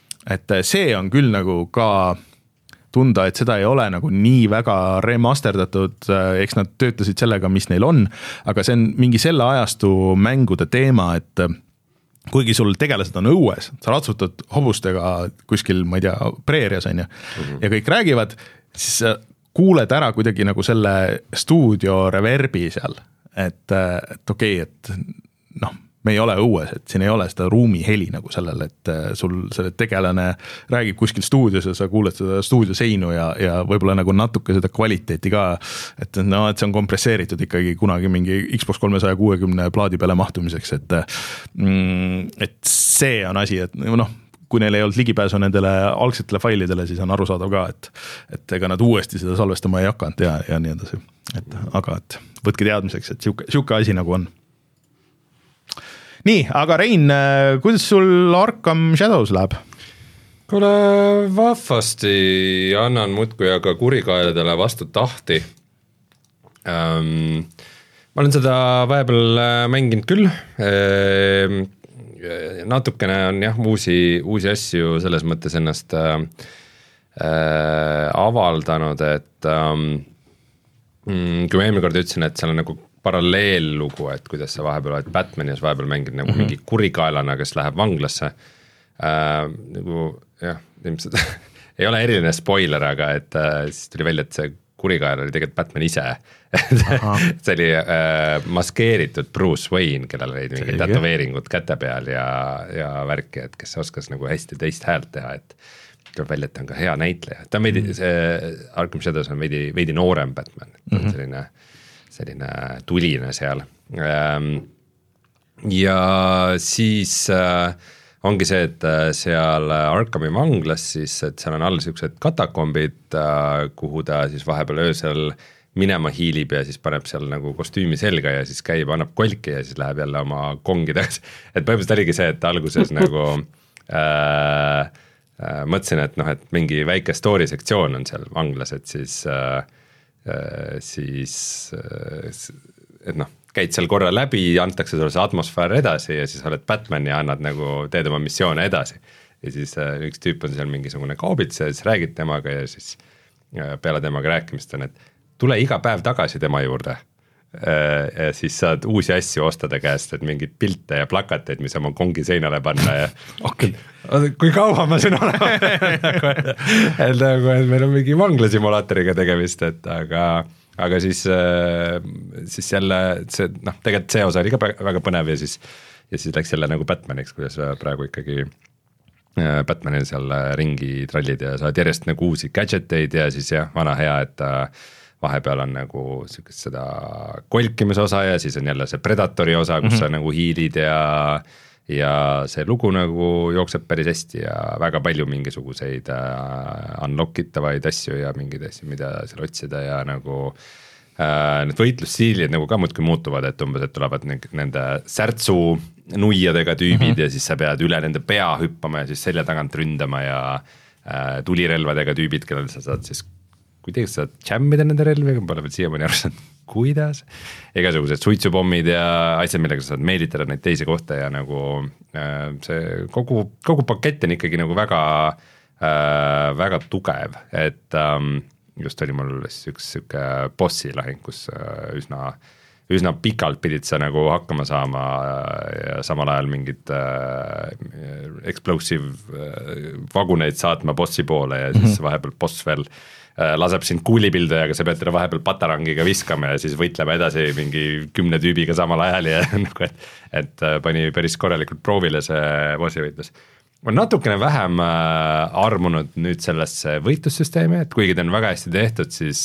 et see on küll nagu ka tunda, et seda ei ole nagu nii väga remasterdatud, eks nad töötasid sellega, mis neil on, aga see on mingi selle ajastu mängude teema, et kuigi sul tegelased on õues, sa ratsutad hobustega kuskil, ma ei tea, preerias on ju, mm-hmm. ja kõik räägivad, siis kuuled ära kuidagi nagu selle stuudio reverbi seal, et, et okei, okay, et noh, me ei ole õues, et siin ei ole seda ruumi heli nagu sellel, et sul selle tegelane räägib kuskil stuudios ja sa kuuled seda stuudio seinu ja, ja võib-olla nagu natuke seda kvaliteeti ka, et no, et see on kompresseeritud ikkagi kunagi mingi Xbox kolmesaja kuuekümne plaadi peale mahtumiseks, et, mm, et see on asi, et noh, kui neil ei olnud ligipääsu nendele algsetele failidele, siis on arusaadav ka, et, et ega nad uuesti seda salvestama ei hakanud ja, ja nii edasi. Et, aga et võtke teadmiseks, et siuke, siuke asi nagu on. Nii, aga Rein, kuidas sul Arkham Shadows läheb? Kuule, vahvasti annan muudkui aga kurikaeladele vastu tahti. Ähm, ma olen seda vahepeal mänginud küll. Ehm, natukene on jah, uusi, uusi asju selles mõttes ennast äh, avaldanud, et ähm, kui ma eelmine kord ütlesin, et seal on nagu paralleellugu, et kuidas sa vahepeal oled Batmanis, vahepeal mängid nagu mm-hmm. mingi kurikaelana, kes läheb vanglasse. Äh, nagu jah, ilmselt ei ole eriline spoiler, aga et äh, siis tuli välja, et see kurikael oli tegelikult Batman ise. see oli äh, maskeeritud Bruce Wayne, kellel olid mingi tätoveeringud käte peal ja, ja värki, et kes oskas nagu hästi teist häält teha, et tuleb välja, et ta on ka hea näitleja. Ta on veidi, see Arkham Shadows on veidi, veidi noorem Batman, mm-hmm. selline selline tuline seal. Ja siis ongi see, et seal Arkhami vanglas siis, et seal on all siuksed katakombid, kuhu ta siis vahepeal öösel minema hiilib ja siis paneb seal nagu kostüümi selga ja siis käib, annab kolki ja siis läheb jälle oma kongi tagasi. Et põhimõtteliselt oligi see, et alguses nagu äh, äh, mõtlesin, et noh, et mingi väike story sektsioon on seal vanglas, et siis äh, äh, siis äh, et noh, käid seal korra läbi, antakse sulle see atmosfäär edasi ja siis oled Batman ja annad nagu, teed oma missioone edasi. Ja siis äh, üks tüüp on seal mingisugune kaubitse ja siis räägid temaga ja siis äh, peale temaga rääkimist on, et tule iga päev tagasi tema juurde äh, ja siis saad uusi asju osta ta käest, et mingid pilte ja plakateid, mis oma kongi seinale panna ja okay. Kui kaua ma siin olen et nagu, et meil on mingi vanglasimulaatoriga tegemist, et aga aga siis, siis jälle see, noh, tegelikult see osa oli ka väga põnev ja siis, ja siis läks jälle nagu Batmaniks, kuidas praegu ikkagi Batmanil seal ringi trallid ja saad järjest nagu uusi gadgeteid ja siis jah, vana hea, et vahepeal on nagu sükest seda kolkimise osa ja siis on jälle see Predatori osa, kus mm-hmm. sa nagu hiilid ja ja see lugu nagu jookseb päris hästi ja väga palju mingisuguseid uh, unlock itavaid asju ja mingeid asju, mida seal otsida ja nagu uh, need võitlusstiilid nagu ka muudkui muutuvad, et umbes, et tulevad nende särtsu nuiadega tüübid mm-hmm. ja siis sa pead üle nende pea hüppama ja siis selja tagant ründama ja uh, tulirelvadega tüübid, kellel sa saad siis kui teeks saad jammida nende relviga, pole veel siiamaani aru saanud, kuidas, igasugused suitsupommid ja asjad, millega sa saad meelitada neid teisi kohta ja nagu äh, see kogu, kogu pakett on ikkagi nagu väga äh,, väga tugev, et ähm, just oli mul üks siuke bossi lahing, kus äh, üsna, üsna pikalt pidid sa nagu hakkama saama ja samal ajal mingid äh, explosive äh, vaguneid saatma bossi poole ja siis mm-hmm. vahepeal boss veel laseb sind kuulipildajaga, sa pead teda vahepeal patarangiga viskama ja siis võitlema edasi mingi kümne tüübiga samal ajal ja nagu, et, et pani päris korralikult proovile see bossi võitlus. On natukene vähem armunud nüüd sellesse võitlussüsteemi, et kuigi ta on väga hästi tehtud, siis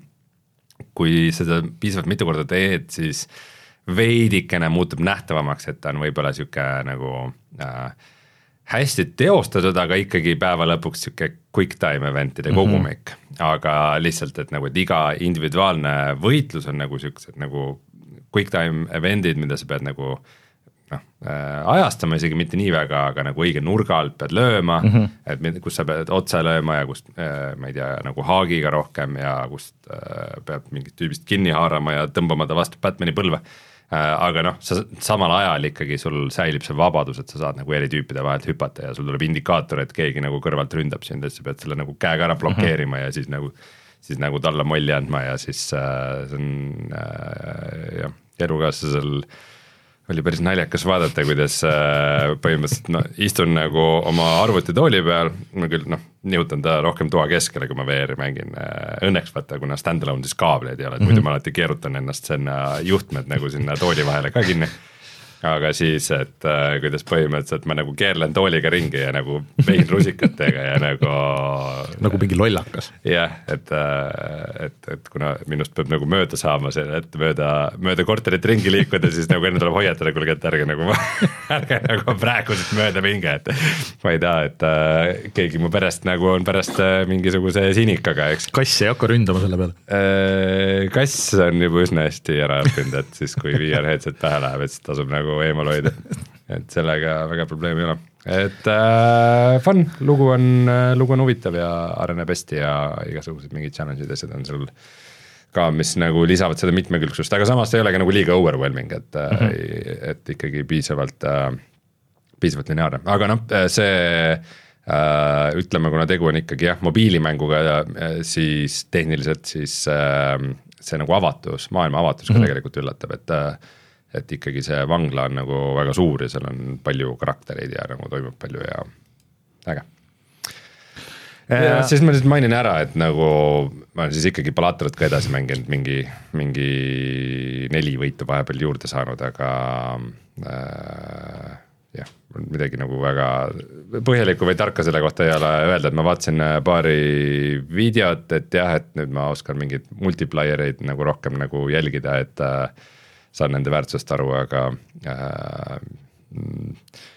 kui seda piisavalt mitu korda teed, siis veidikene muutub nähtavamaks, et ta on võib-olla siuke nagu äh, hästi teostatud, aga ikkagi päeva lõpuks siuke quick time eventide kogumik, mm-hmm. aga lihtsalt, et nagu, et iga individuaalne võitlus on nagu siuksed nagu quick time eventid, mida sa pead nagu noh, ajastama isegi mitte nii väga, aga nagu õige nurga alt pead lööma, mm-hmm. et kus sa pead otsa lööma ja kust, ma ei tea, nagu haagiga rohkem ja kust peab mingit tüübist kinni haarama ja tõmbama ta vastu Batmani põlve. Aga noh, sa samal ajal ikkagi sul säilib see vabadus, et sa saad nagu eri tüüpide vahelt hüpata ja sul tuleb indikaator, et keegi nagu kõrvalt ründab sind, et sa pead selle nagu käega ära blokeerima mm-hmm. ja siis nagu, siis nagu talle molli andma ja siis äh, see on äh, jah, elukaaslasel oli päris naljakas vaadata, kuidas äh, põhimõtteliselt no, istun nagu oma arvutitooli peal, ma küll noh, nihutan ta rohkem toa keskele, kui ma V R-i mängin äh, õnneks vaata, kuna stand-alone siis kaableid ei ole, et mm-hmm. muidu ma alati keerutan ennast sinna juhtmed nagu sinna tooli vahele ka kinni. Aga siis, et äh, kuidas põhimõtteliselt ma nagu keerlen tooliga ringi ja nagu vein rusikatega ja nagu nagu mingi lollakas. Jah, et, et, et kuna minust peab nagu mööda saama selle, et mööda, mööda korterit ringi liikuda, siis nagu enne tuleb hoiatada, kuulge, et ärge nagu, ärge nagu praegusest mööda minge, et ma ei taha, et äh, keegi mu perest nagu on pärast äh, mingisuguse sinikaga, eks. Kass ei hakka ründama selle peale? Äh, kass on juba üsna hästi ära õppinud, et siis kui V R headset pähe läheb, et siis tasub nagu eemal hoida, et sellega väga probleemi ei ole. Et äh, fun, lugu on, lugu on huvitav ja areneb hästi ja igasugused mingid challenge'id asjad on seal ka, mis nagu lisavad seda mitmekülgsust, aga samas ta ei ole ka nagu liiga overwhelming, et, mm-hmm. et ikkagi piisavalt, piisavalt lineaarne. Aga noh, see äh, ütleme, kuna tegu on ikkagi jah, mobiilimänguga, siis tehniliselt siis äh, see nagu avatus, maailma avatus ka mm-hmm. tegelikult üllatab, et et ikkagi see vangla on nagu väga suur ja seal on palju karaktereid ja nagu toimub palju ja äge. Ja siis ma nüüd mainin ära, et nagu ma olen siis ikkagi Palatrat ka edasi mänginud, mingi, mingi neli võitu vahepeal juurde saanud, aga äh, jah, midagi nagu väga põhjalikku või tarka selle kohta ei ole öelda, et ma vaatasin paari videot, et jah, et nüüd ma oskan mingeid multiplayereid nagu rohkem nagu jälgida, et äh, saan nende väärtusest aru, aga äh,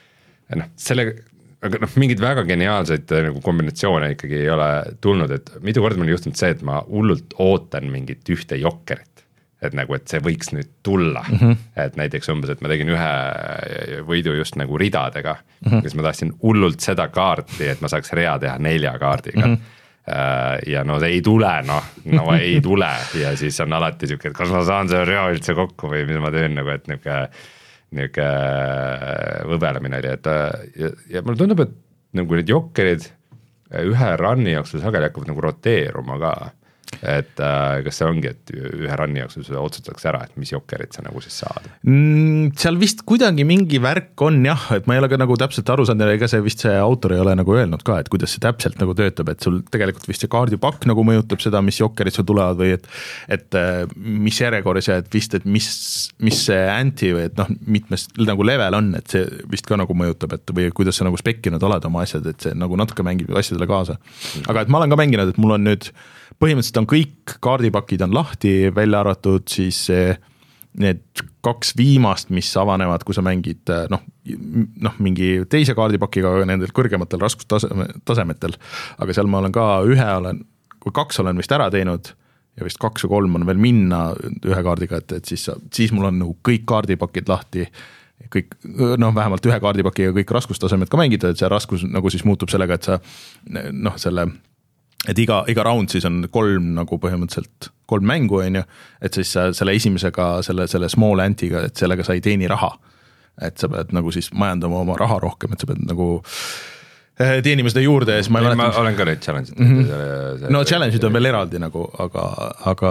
noh, selle, aga noh, mingid väga geniaalseid nagu kombinatsioone ikkagi ei ole tulnud, et mitu korda mul juhtunud see, et ma hullult ootan mingit ühte jokkerit. Et nagu, et see võiks nüüd tulla, mm -hmm. et näiteks umbes, et ma tegin ühe võidu just nagu ridadega, mm -hmm. siis ma tahtsin hullult seda kaarti, et ma saaks rea teha nelja kaardiga. Mm -hmm. ja no see ei tule, noh, no ei tule ja siis on alati siuke, et kas ma saan selle rea üldse kokku või mis ma teen nagu, et niuke, niuke võbelemine oli, et ja, ja mulle tundub, et nagu need jokkerid ühe run'i jooksul sageli hakkavad nagu roteeruma ka. Et äh, kas see ongi, et ühe run'i jooksul otsustatakse ära, et mis jokkerit sa nagu siis saad mm,? Seal vist kuidagi mingi värk on jah, et ma ei ole ka nagu täpselt aru saanud, ega see vist see autor ei ole nagu öelnud ka, et kuidas see täpselt nagu töötab, et sul tegelikult vist see kaardipakk nagu mõjutab seda, mis jokkerid sul tulevad või et et mis järjekorras ja et vist, et mis, mis see anti või et noh, mitmes nagu level on, et see vist ka nagu mõjutab, et või kuidas sa nagu spekkinud oled oma asjad, et see nagu natuke mängib asjadele kaasa. Aga et ma olen ka mänginud, et mul on nüüd põhimõtteliselt on kõik kaardipakid on lahti, välja arvatud siis need kaks viimast, mis avanevad, kui sa mängid noh, noh mingi teise kaardipakiga nendel kõrgematel raskustasemetel, aga seal ma olen ka ühe olen, kui kaks olen vist ära teinud ja vist kaks ja kolm on veel minna ühe kaardiga, et, et siis, siis mul on nagu kõik kaardipakid lahti, kõik, noh vähemalt ühe kaardipakiga kõik raskustasemed ka mängida, et see raskus nagu siis muutub sellega, et sa noh, selle et iga, iga round siis on kolm nagu põhimõtteliselt kolm mängu, on ju, et siis selle esimesega, selle, selle small antiga, et sellega sa ei teeni raha. Et sa pead nagu siis majandama oma raha rohkem, et sa pead nagu teenima seda juurde ja siis ma, ei, ma mäletan, olen ka neid challenge'id mm. -hmm. No challenge'id on veel eraldi nagu, aga, aga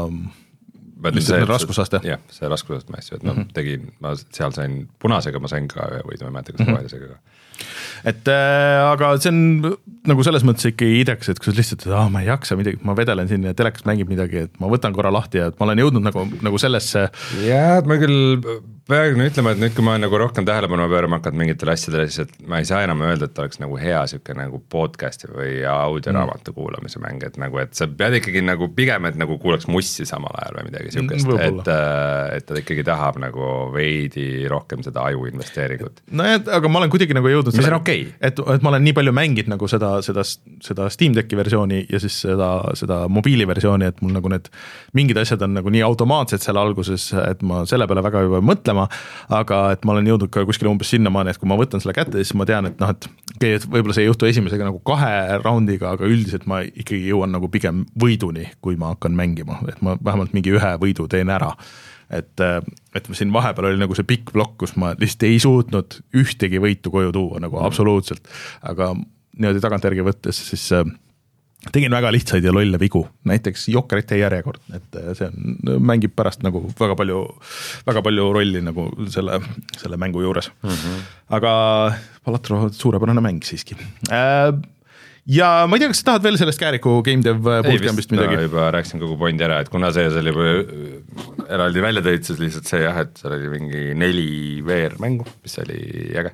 mis see raskusaste? Jah, see raskusaste ma asju, et no, mm -hmm. tegin, ma seal sain punasega, ma sain ka ühe võidu, ma ei mäleta, kas rohelisega ka. Et äh, aga see on nagu selles mõttes ikka idekas, et kui sa lihtsalt, et ah, ma ei jaksa midagi, ma vedelen siin ja telekas mängib midagi, et ma võtan korra lahti ja et ma olen jõudnud nagu, nagu sellesse. Jaa, et ma küll peaaegu ütlema, et nüüd, kui ma olen nagu rohkem tähelepanu pöörama hakanud mingitele asjadele, siis et ma ei saa enam öelda, et oleks nagu hea siuke nagu podcasti või audioraamatu mm. kuulamise mäng, et nagu, et sa pead ikkagi nagu pigem, et nagu kuulaks mussi samal ajal või midagi siukest, mm, et, et ta ikkagi tahab nagu veidi rohkem seda aju investeeringut. No ja, aga ma olen kuidagi nagu jõudnud mis on okei okay. et, et ma olen nii palju mänginud nagu seda, seda, seda Steam Decki versiooni ja siis seda, seda mobiiliversiooni, et mul nagu need mingid asjad on nagu nii automaatsed seal alguses, et ma selle peale väga juba mõtlema, aga et ma olen jõudnud ka kuskile umbes sinnamaani, et kui ma võtan selle kätte, siis ma tean, et noh, et okei, et võib-olla see ei juhtu esimesega nagu kahe roundiga, aga üldiselt ma ikkagi jõuan nagu pigem võiduni, kui ma hakkan mängima, et ma vähemalt mingi ühe võidu teen ära. Et, et siin vahepeal oli nagu see pikk plokk, kus ma lihtsalt ei suutnud ühtegi võitu koju tuua nagu mm. absoluutselt, aga niimoodi tagantjärgi võttes siis tegin väga lihtsaid ja lolle vigu, näiteks jokkerite järjekord, et see on, mängib pärast nagu väga palju, väga palju rolli nagu selle, selle mängu juures mm. -hmm. Aga Palatro suurepärane mäng siiski äh, ja ma ei tea, kas sa tahad veel sellest Kääriku Game Dev bootcampist midagi? Ei, juba rääkisin kogu pointi ära, et kuna see oli juba eraldi välja tõid, siis lihtsalt see jah, et seal oli mingi neli V R-mängu, mis oli äge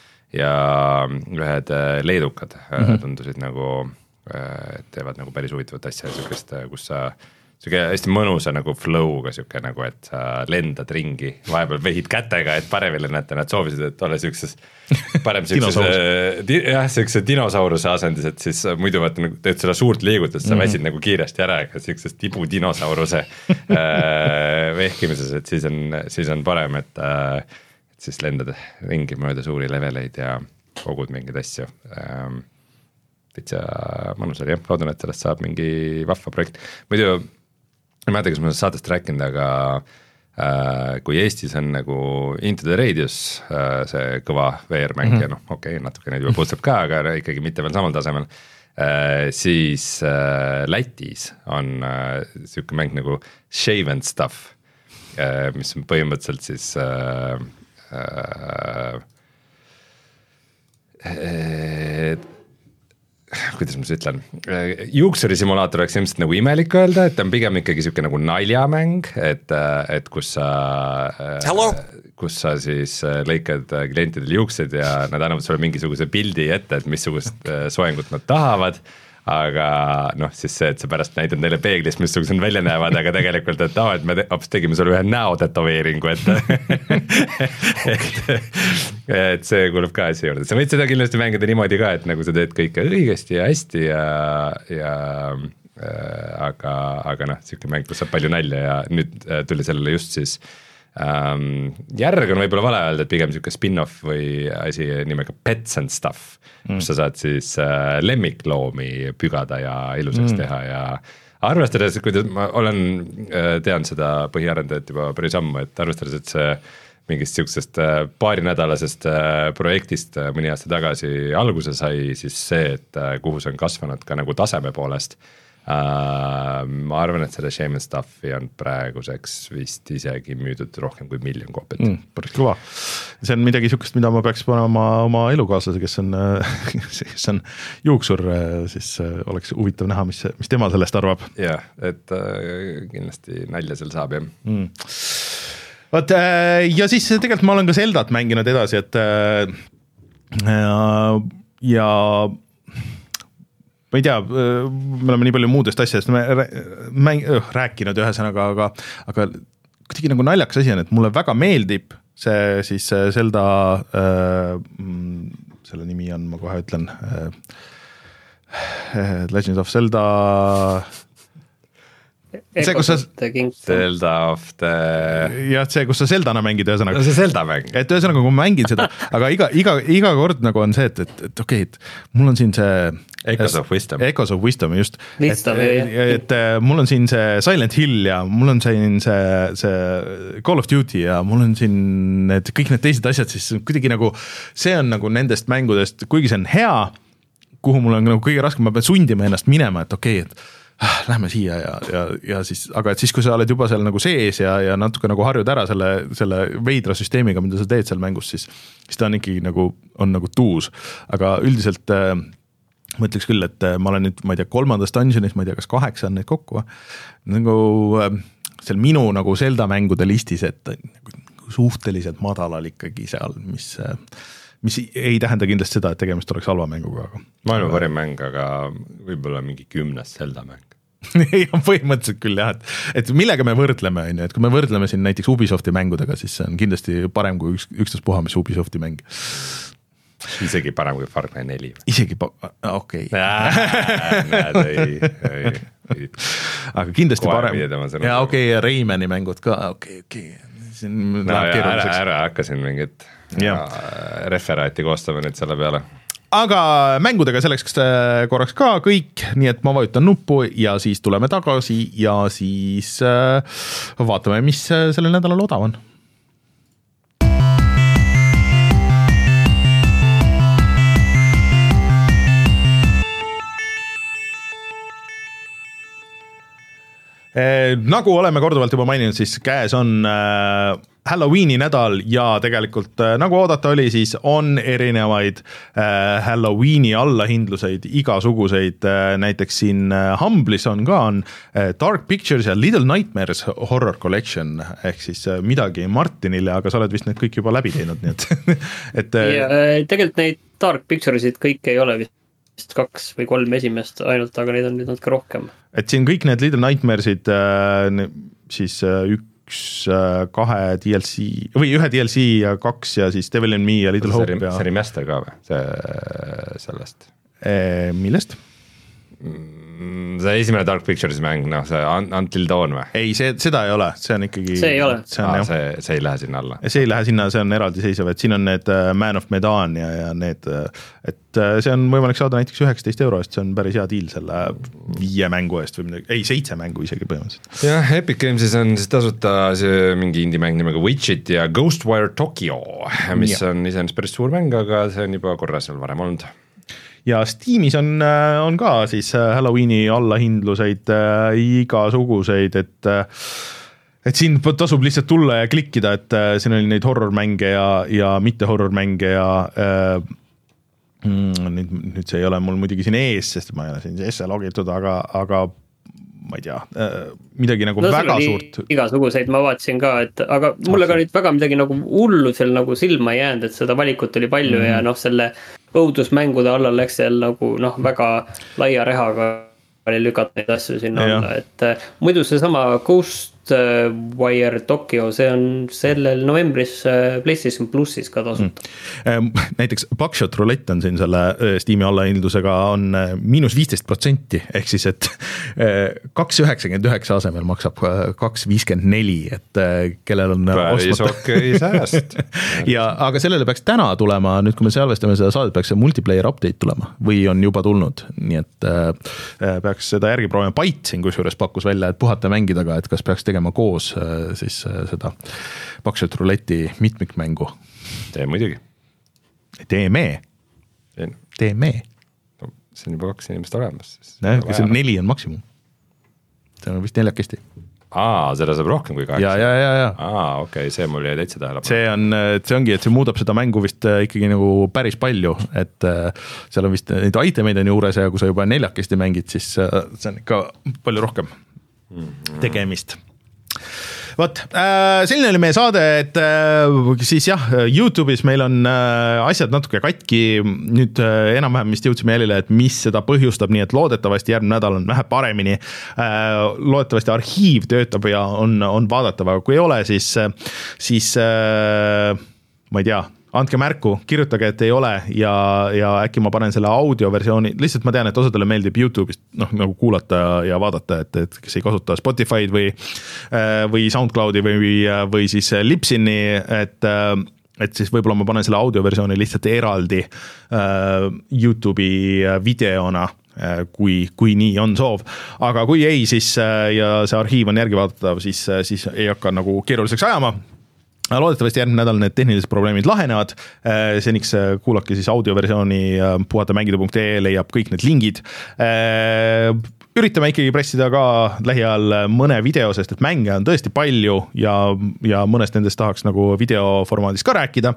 ja ühed leedukad mm -hmm. tundusid nagu, teevad nagu päris huvitavat asja, siukest, kus sa siuke hästi mõnusa nagu flow'ga siuke nagu, et sa lendad ringi, vahepeal vehid kätega, et paremini näete, nad soovisid, et ole siukses parem siukses jah, siukse dinosauruse asendis, et siis muidu vaata nagu teed seda suurt liigutust, sa väsid mm -hmm. nagu kiiresti ära, ega siukses tibu dinosauruse vehkimises, et siis on, siis on parem, et, et siis lendad ringi mööda suuri leveleid ja kogud mingeid asju. Täitsa mõnus oli jah, loodan, et sellest saab mingi vahva projekt. Muidu ei mäleta, kas ma saatest rääkinud, aga äh, kui Eestis on nagu Into the Radius äh, see kõva V R-mäng mm -hmm. ja noh, okei okay,, natuke neid juba puutseb ka, aga ikkagi mitte veel samal tasemel, äh, siis äh, Lätis on äh, siuke mäng nagu Shave and Stuff äh,, mis on põhimõtteliselt siis äh, äh, äh, kuidas ma siis ütlen, juuksuri simulaator oleks ilmselt nagu imelik öelda, et ta on pigem ikkagi siuke nagu naljamäng, et, et kus sa, kus sa siis lõikad klientidele juuksed ja nad annavad sulle mingisuguse pildi ette, et missugust soengut nad tahavad, aga noh, siis see, et sa pärast näitad neile peeglist, missugused on välja näevad, aga tegelikult, et aa, et me te, hoopis tegime sulle ühe näo tätoveeringu, et, et, et see kuulub ka asja juurde. Sa võid seda kindlasti mängida niimoodi ka, et nagu sa teed kõike õigesti ja hästi ja, ja äh, aga, aga noh, niisugune mäng, kus saab palju nalja ja nüüd tuli sellele just siis ähm, järg on võib-olla vale öelda, et pigem niisugune spin-off või asi nimega Pets and Stuff, kus mm. sa saad siis äh, lemmikloomi pügada ja ilusaks mm. teha ja arvestades, kuidas ma olen, tean seda põhiarendajat juba päris ammu, et arvestades, et see mingist niisugusest paarinädalasest projektist mõni aasta tagasi alguse sai, siis see, et kuhu see on kasvanud ka nagu taseme poolest, Uh, ma arvan, et selle Shame and Stuffi on praeguseks vist isegi müüdud rohkem kui miljon koopit mm,. Päris kõva. See on midagi niisugust, mida ma peaks panema oma, oma elukaaslase, kes on, kes on juuksur, siis oleks huvitav näha, mis, mis tema sellest arvab. Jah, et uh, kindlasti nalja seal saab jah mm. Vaat, ja siis tegelikult ma olen ka Zeldat mänginud edasi, et ja, ja ma ei tea, me oleme nii palju muudest asjadest me mäng, öh, rääkinud ühesõnaga, aga, aga kuidagi nagu naljakas asi on, et mulle väga meeldib see siis Zelda, äh, selle nimi on, ma kohe ütlen, äh, Legend of Zelda, see, kus sa Zelda of the jah, see, kus sa Zeldana mängid ühesõnaga. No see Zelda mäng. Et ühesõnaga, kui ma mängin seda, aga iga, iga, iga kord nagu on see, et, et, et okei, et mul on siin see Echoes of Wisdom. Echoes of Wisdom, just. Wisdom, et, et, et mul on siin see Silent Hill ja mul on siin see, see Call of Duty ja mul on siin need, kõik need teised asjad, siis kuidagi nagu see on nagu nendest mängudest, kuigi see on hea, kuhu mul on nagu kõige raskem, ma pean sundima ennast minema, et okei, et lähme siia ja, ja, ja siis, aga et siis, kui sa oled juba seal nagu sees ja, ja natuke nagu harjud ära selle, selle veidra süsteemiga, mida sa teed seal mängus, siis, siis ta on ikkagi nagu, on nagu tuus, aga üldiselt äh, ma ütleks küll, et ma olen nüüd, ma ei tea, kolmandas dungeonis, ma ei tea, kas kaheksa on neid kokku, nagu äh, seal minu nagu Zelda mängude listis, et nagu suhteliselt madalal ikkagi seal, mis äh, mis ei tähenda kindlasti seda, et tegemist oleks halva mänguga. Maailma parim mäng, aga võib-olla mingi kümnes Zelda mäng. Ei, põhimõtteliselt küll jah, et, et millega me võrdleme, et kui me võrdleme siin näiteks Ubisofti mängudega, siis see on kindlasti parem kui üks, ükstas puha, mis Ubisofti mäng. Isegi parem kui Far Cry neli. Isegi, okei. Näed, ei, ei, ei. Aga kindlasti kohe parem. Ja okei, okay, Raymani mängud ka, okei, okay, okei. Okay. No, ära, ära hakkasin mingit ja. referaati koostama nüüd selle peale. Aga mängudega selleks korraks ka kõik, nii et ma vajutan nuppu ja siis tuleme tagasi ja siis vaatame, mis sellel nädalal odav on. Eh, nagu oleme korduvalt juba maininud, siis käes on äh, Halloweeni nädal ja tegelikult äh, nagu oodata oli, siis on erinevaid äh, Halloweeni allahindluseid, igasuguseid, äh, näiteks siin äh, Humblis on ka on äh, Dark Pictures ja Little Nightmares Horror Collection, ehk siis äh, midagi Martinile, aga sa oled vist need kõik juba läbi teinud, nii et, et äh, ja, tegelikult neid Dark Picturesid kõik ei ole vist kaks või kolm esimest ainult, aga neid on nüüd natuke rohkem. Et siin kõik need Little Nightmaresid äh, siis äh, üks äh, kahe D L C või ühe D L C ja kaks ja siis Devil in Me ja Little Hope. See, see remaster ka või? See, sellest? E, millest? See esimene Dark Pictures mäng, noh see Until Dawn või? Ei, see, seda ei ole, see on ikkagi see ei ole, see, on, Aa, see, see ei lähe sinna alla see ei lähe sinna, see on eraldiseisev, et siin on need Man of Medan ja, ja need, et see on võimalik saada näiteks üheksateist euro eest, see on päris hea deal selle viie mängu eest või midagi, ei seitse mängu isegi põhimõtteliselt. Jah, Epic Gamesis on siis tasuta see mingi indie mäng nimega Witchit ja Ghostwire Tokyo, mis ja. on iseenesest päris suur mäng, aga see on juba korra seal varem olnud. Ja Steamis on, on ka siis Halloweeni allahindluseid äh, igasuguseid, et, et siin tasub lihtsalt tulla ja klikkida, et äh, siin oli neid horror-mänge ja, ja mitte horror-mänge ja äh, nüüd, nüüd see ei ole mul muidugi siin ees, sest ma ei ole siin esse logitud, aga, aga ma ei tea, midagi nagu no, väga suurt. Igasuguseid ma vaatasin ka, et aga mulle ka nüüd väga midagi nagu hullu seal nagu silma ei jäänud, et seda valikut oli palju mm-hmm. ja noh, selle õudusmängude alla läks seal nagu noh, väga laia rehaga oli lükata neid asju sinna ja. alla, et äh, muidu seesama Ghostwire Tokyo, see on sellel novembris äh, PlayStation plussis ka tasuta mm.. Näiteks Buckshot Roulette on siin selle Steam'i allahindlusega on miinus viisteist protsenti, ehk siis, et kaks üheksakümmend üheksa asemel maksab kaks viiskümmend neli, et kellel on päris okei sääst. ja, aga sellele peaks täna tulema, nüüd kui me salvestame seda saadet, peaks see multiplayer update tulema või on juba tulnud, nii et äh, peaks seda järgi proovima. Byte siin kusjuures pakkus välja, et puhata mängida ka, et kas peaks tegema koos äh, siis äh, seda Buckshot Roulette'i mitmikmängu. Tee muidugi. Teeme. Teeme. No, see on juba kaks inimest olemas. Ne, see on neli on maksimum. See on vist neljakesti. Aa, seda saab rohkem kui kaheksa. Ja, ja, ja, ja. Aa, okei, okay, see mul jäi täitsa tähele. See on, see ongi, et see muudab seda mängu vist ikkagi nagu päris palju, et seal on vist neid itemeid on juures ja kui sa juba neljakesti mängid, siis see on ikka palju rohkem tegemist. Vot, selline oli meie saade, et siis jah, YouTube'is meil on asjad natuke katki, nüüd enam-vähem vist jõudsime jälile, et mis seda põhjustab, nii et loodetavasti järgmine nädal on vähe paremini, loodetavasti arhiiv töötab ja on, on vaadatav, aga kui ei ole, siis, siis ma ei tea, andke märku, kirjutage, et ei ole ja, ja äkki ma panen selle audioversiooni, lihtsalt ma tean, et osadele meeldib YouTube'ist noh, nagu kuulata ja vaadata, et, et kes ei kasuta Spotify'd või, või SoundCloudi või, või siis Libsyni, et, et siis võib-olla ma panen selle audioversiooni lihtsalt eraldi YouTube'i videona, kui, kui nii on soov, aga kui ei, siis ja see arhiiv on järgi vaadatav, siis, siis ei hakka nagu keeruliseks ajama. Loodetavasti järgmine nädal need tehnilised probleemid lahenevad, seniks kuulake siis audioversiooni puhatamängida punkt ee leiab kõik need lingid. Üritame ikkagi pressida ka lähiajal mõne video, sest et mänge on tõesti palju ja, ja mõnest nendest tahaks nagu videoformaadis ka rääkida.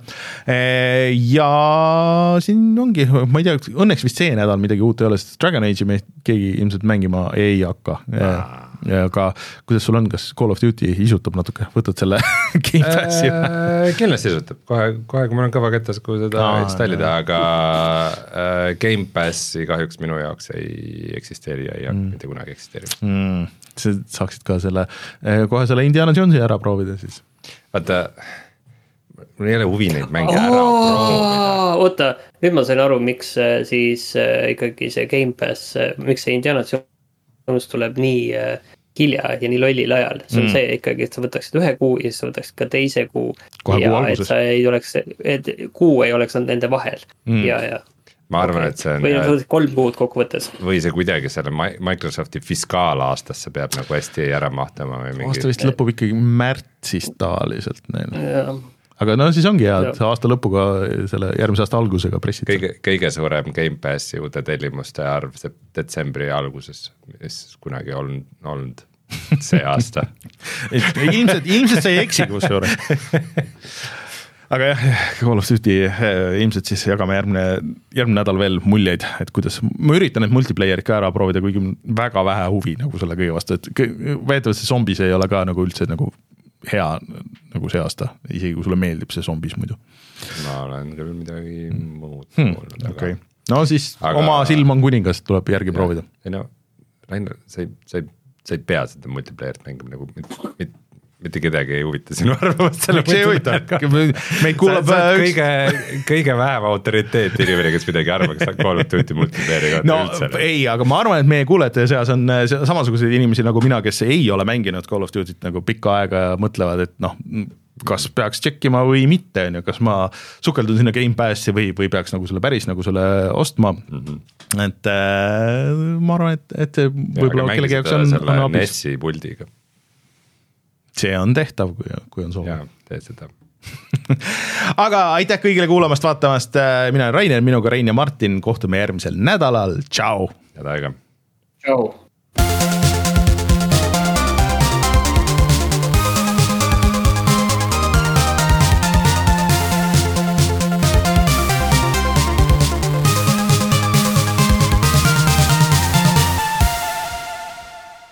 Ja siin ongi, ma ei tea, õnneks vist see nädal midagi uut ei ole, sest Dragon Age'i me keegi ilmselt mängima ei hakka. Aga kuidas sul on, kas Call of Duty isutab natuke, võtad selle Game Passi? Äh, kindlasti isutab, kohe, kohe kui mul on kõva ketas, kui seda Aa, installida, aga äh, Game Passi kahjuks minu jaoks ei eksisteeri ja ei hakka mm. mitte kunagi eksisteeri mm.. See saaksid ka selle, kohe selle Indiana Jonesi ära proovida siis. Vaata, mul ei ole huvi neid mänge ära proovida. Oota, nüüd ma sain aru, miks siis ikkagi see Game Pass, miks see Indiana Jones tuleb nii hilja ja nii lollil ajal. See on mm. see ikkagi, et sa võtaksid ühe kuu ja siis sa võtaksid ka teise kuu. Kohe ja kuu et sa ei oleks, et kuu ei oleks nende vahel. Mm. Ja, ja. Ma arvan, okay. et see on... Või kolm kuud kokku võttes. Või see kuidagi selle Microsofti fiskaalaastasse peab nagu hästi ära mahtama. Või mingi... Aasta vist lõpub ikkagi märtsist taaliselt neil. Ja. Aga no siis ongi hea, et aasta lõpuga selle järgmise aasta algusega pressid. Kõige, kõige suurem Game Passi uute tellimuste arv detsembri alguses, mis kunagi on olnud see aasta. ilmselt, ilmselt sa ei eksi kusjuures. Aga jah, Call of Duty ilmselt siis jagame järgmine, järgmine nädal veel muljeid, et kuidas, ma üritan need multiplayerid ka ära proovida, kuigi väga vähe huvi nagu selle kõige vastu, et väetavalt see zombis ei ole ka nagu üldse nagu hea nagu see aasta, isegi kui sulle meeldib see zombis muidu. Ma olen küll midagi muud hmm, olnud. Okay. No siis aga... oma silm on kuningas, tuleb järgi ja, proovida. Ei no, Rainer, sa ei, sa ei, sa ei pea seda multiplayerit mängima nagu mit, mit, mitte kedagi ei huvita sinu arvamust selle miks ei huvita? Meid kuulab sa, sa kõige, kõige vähem autoriteet inimene, kes midagi arvab, kas Call of Duty multiplayeriga no, üldse. Ei, aga ma arvan, et meie kuulajate seas on samasuguseid inimesi nagu mina, kes ei ole mänginud Call of Duty't nagu pikka aega ja mõtlevad, et noh, kas peaks tšekkima või mitte, kas ma sukeldun sinna Game Passi või, või peaks nagu selle päris nagu selle ostma. Mm-hmm. Et äh, ma arvan, et, et võib-olla kellegi jaoks on, on abis. Nessi puldiga. See on tehtav, kui, kui on soov. Jaa, teed seda. Aga aitäh kõigile kuulamast, vaatamast. Mina olen Rainer, minuga Rein ja Martin. Kohtume järgmisel nädalal. Tšau! Head aega! Tšau!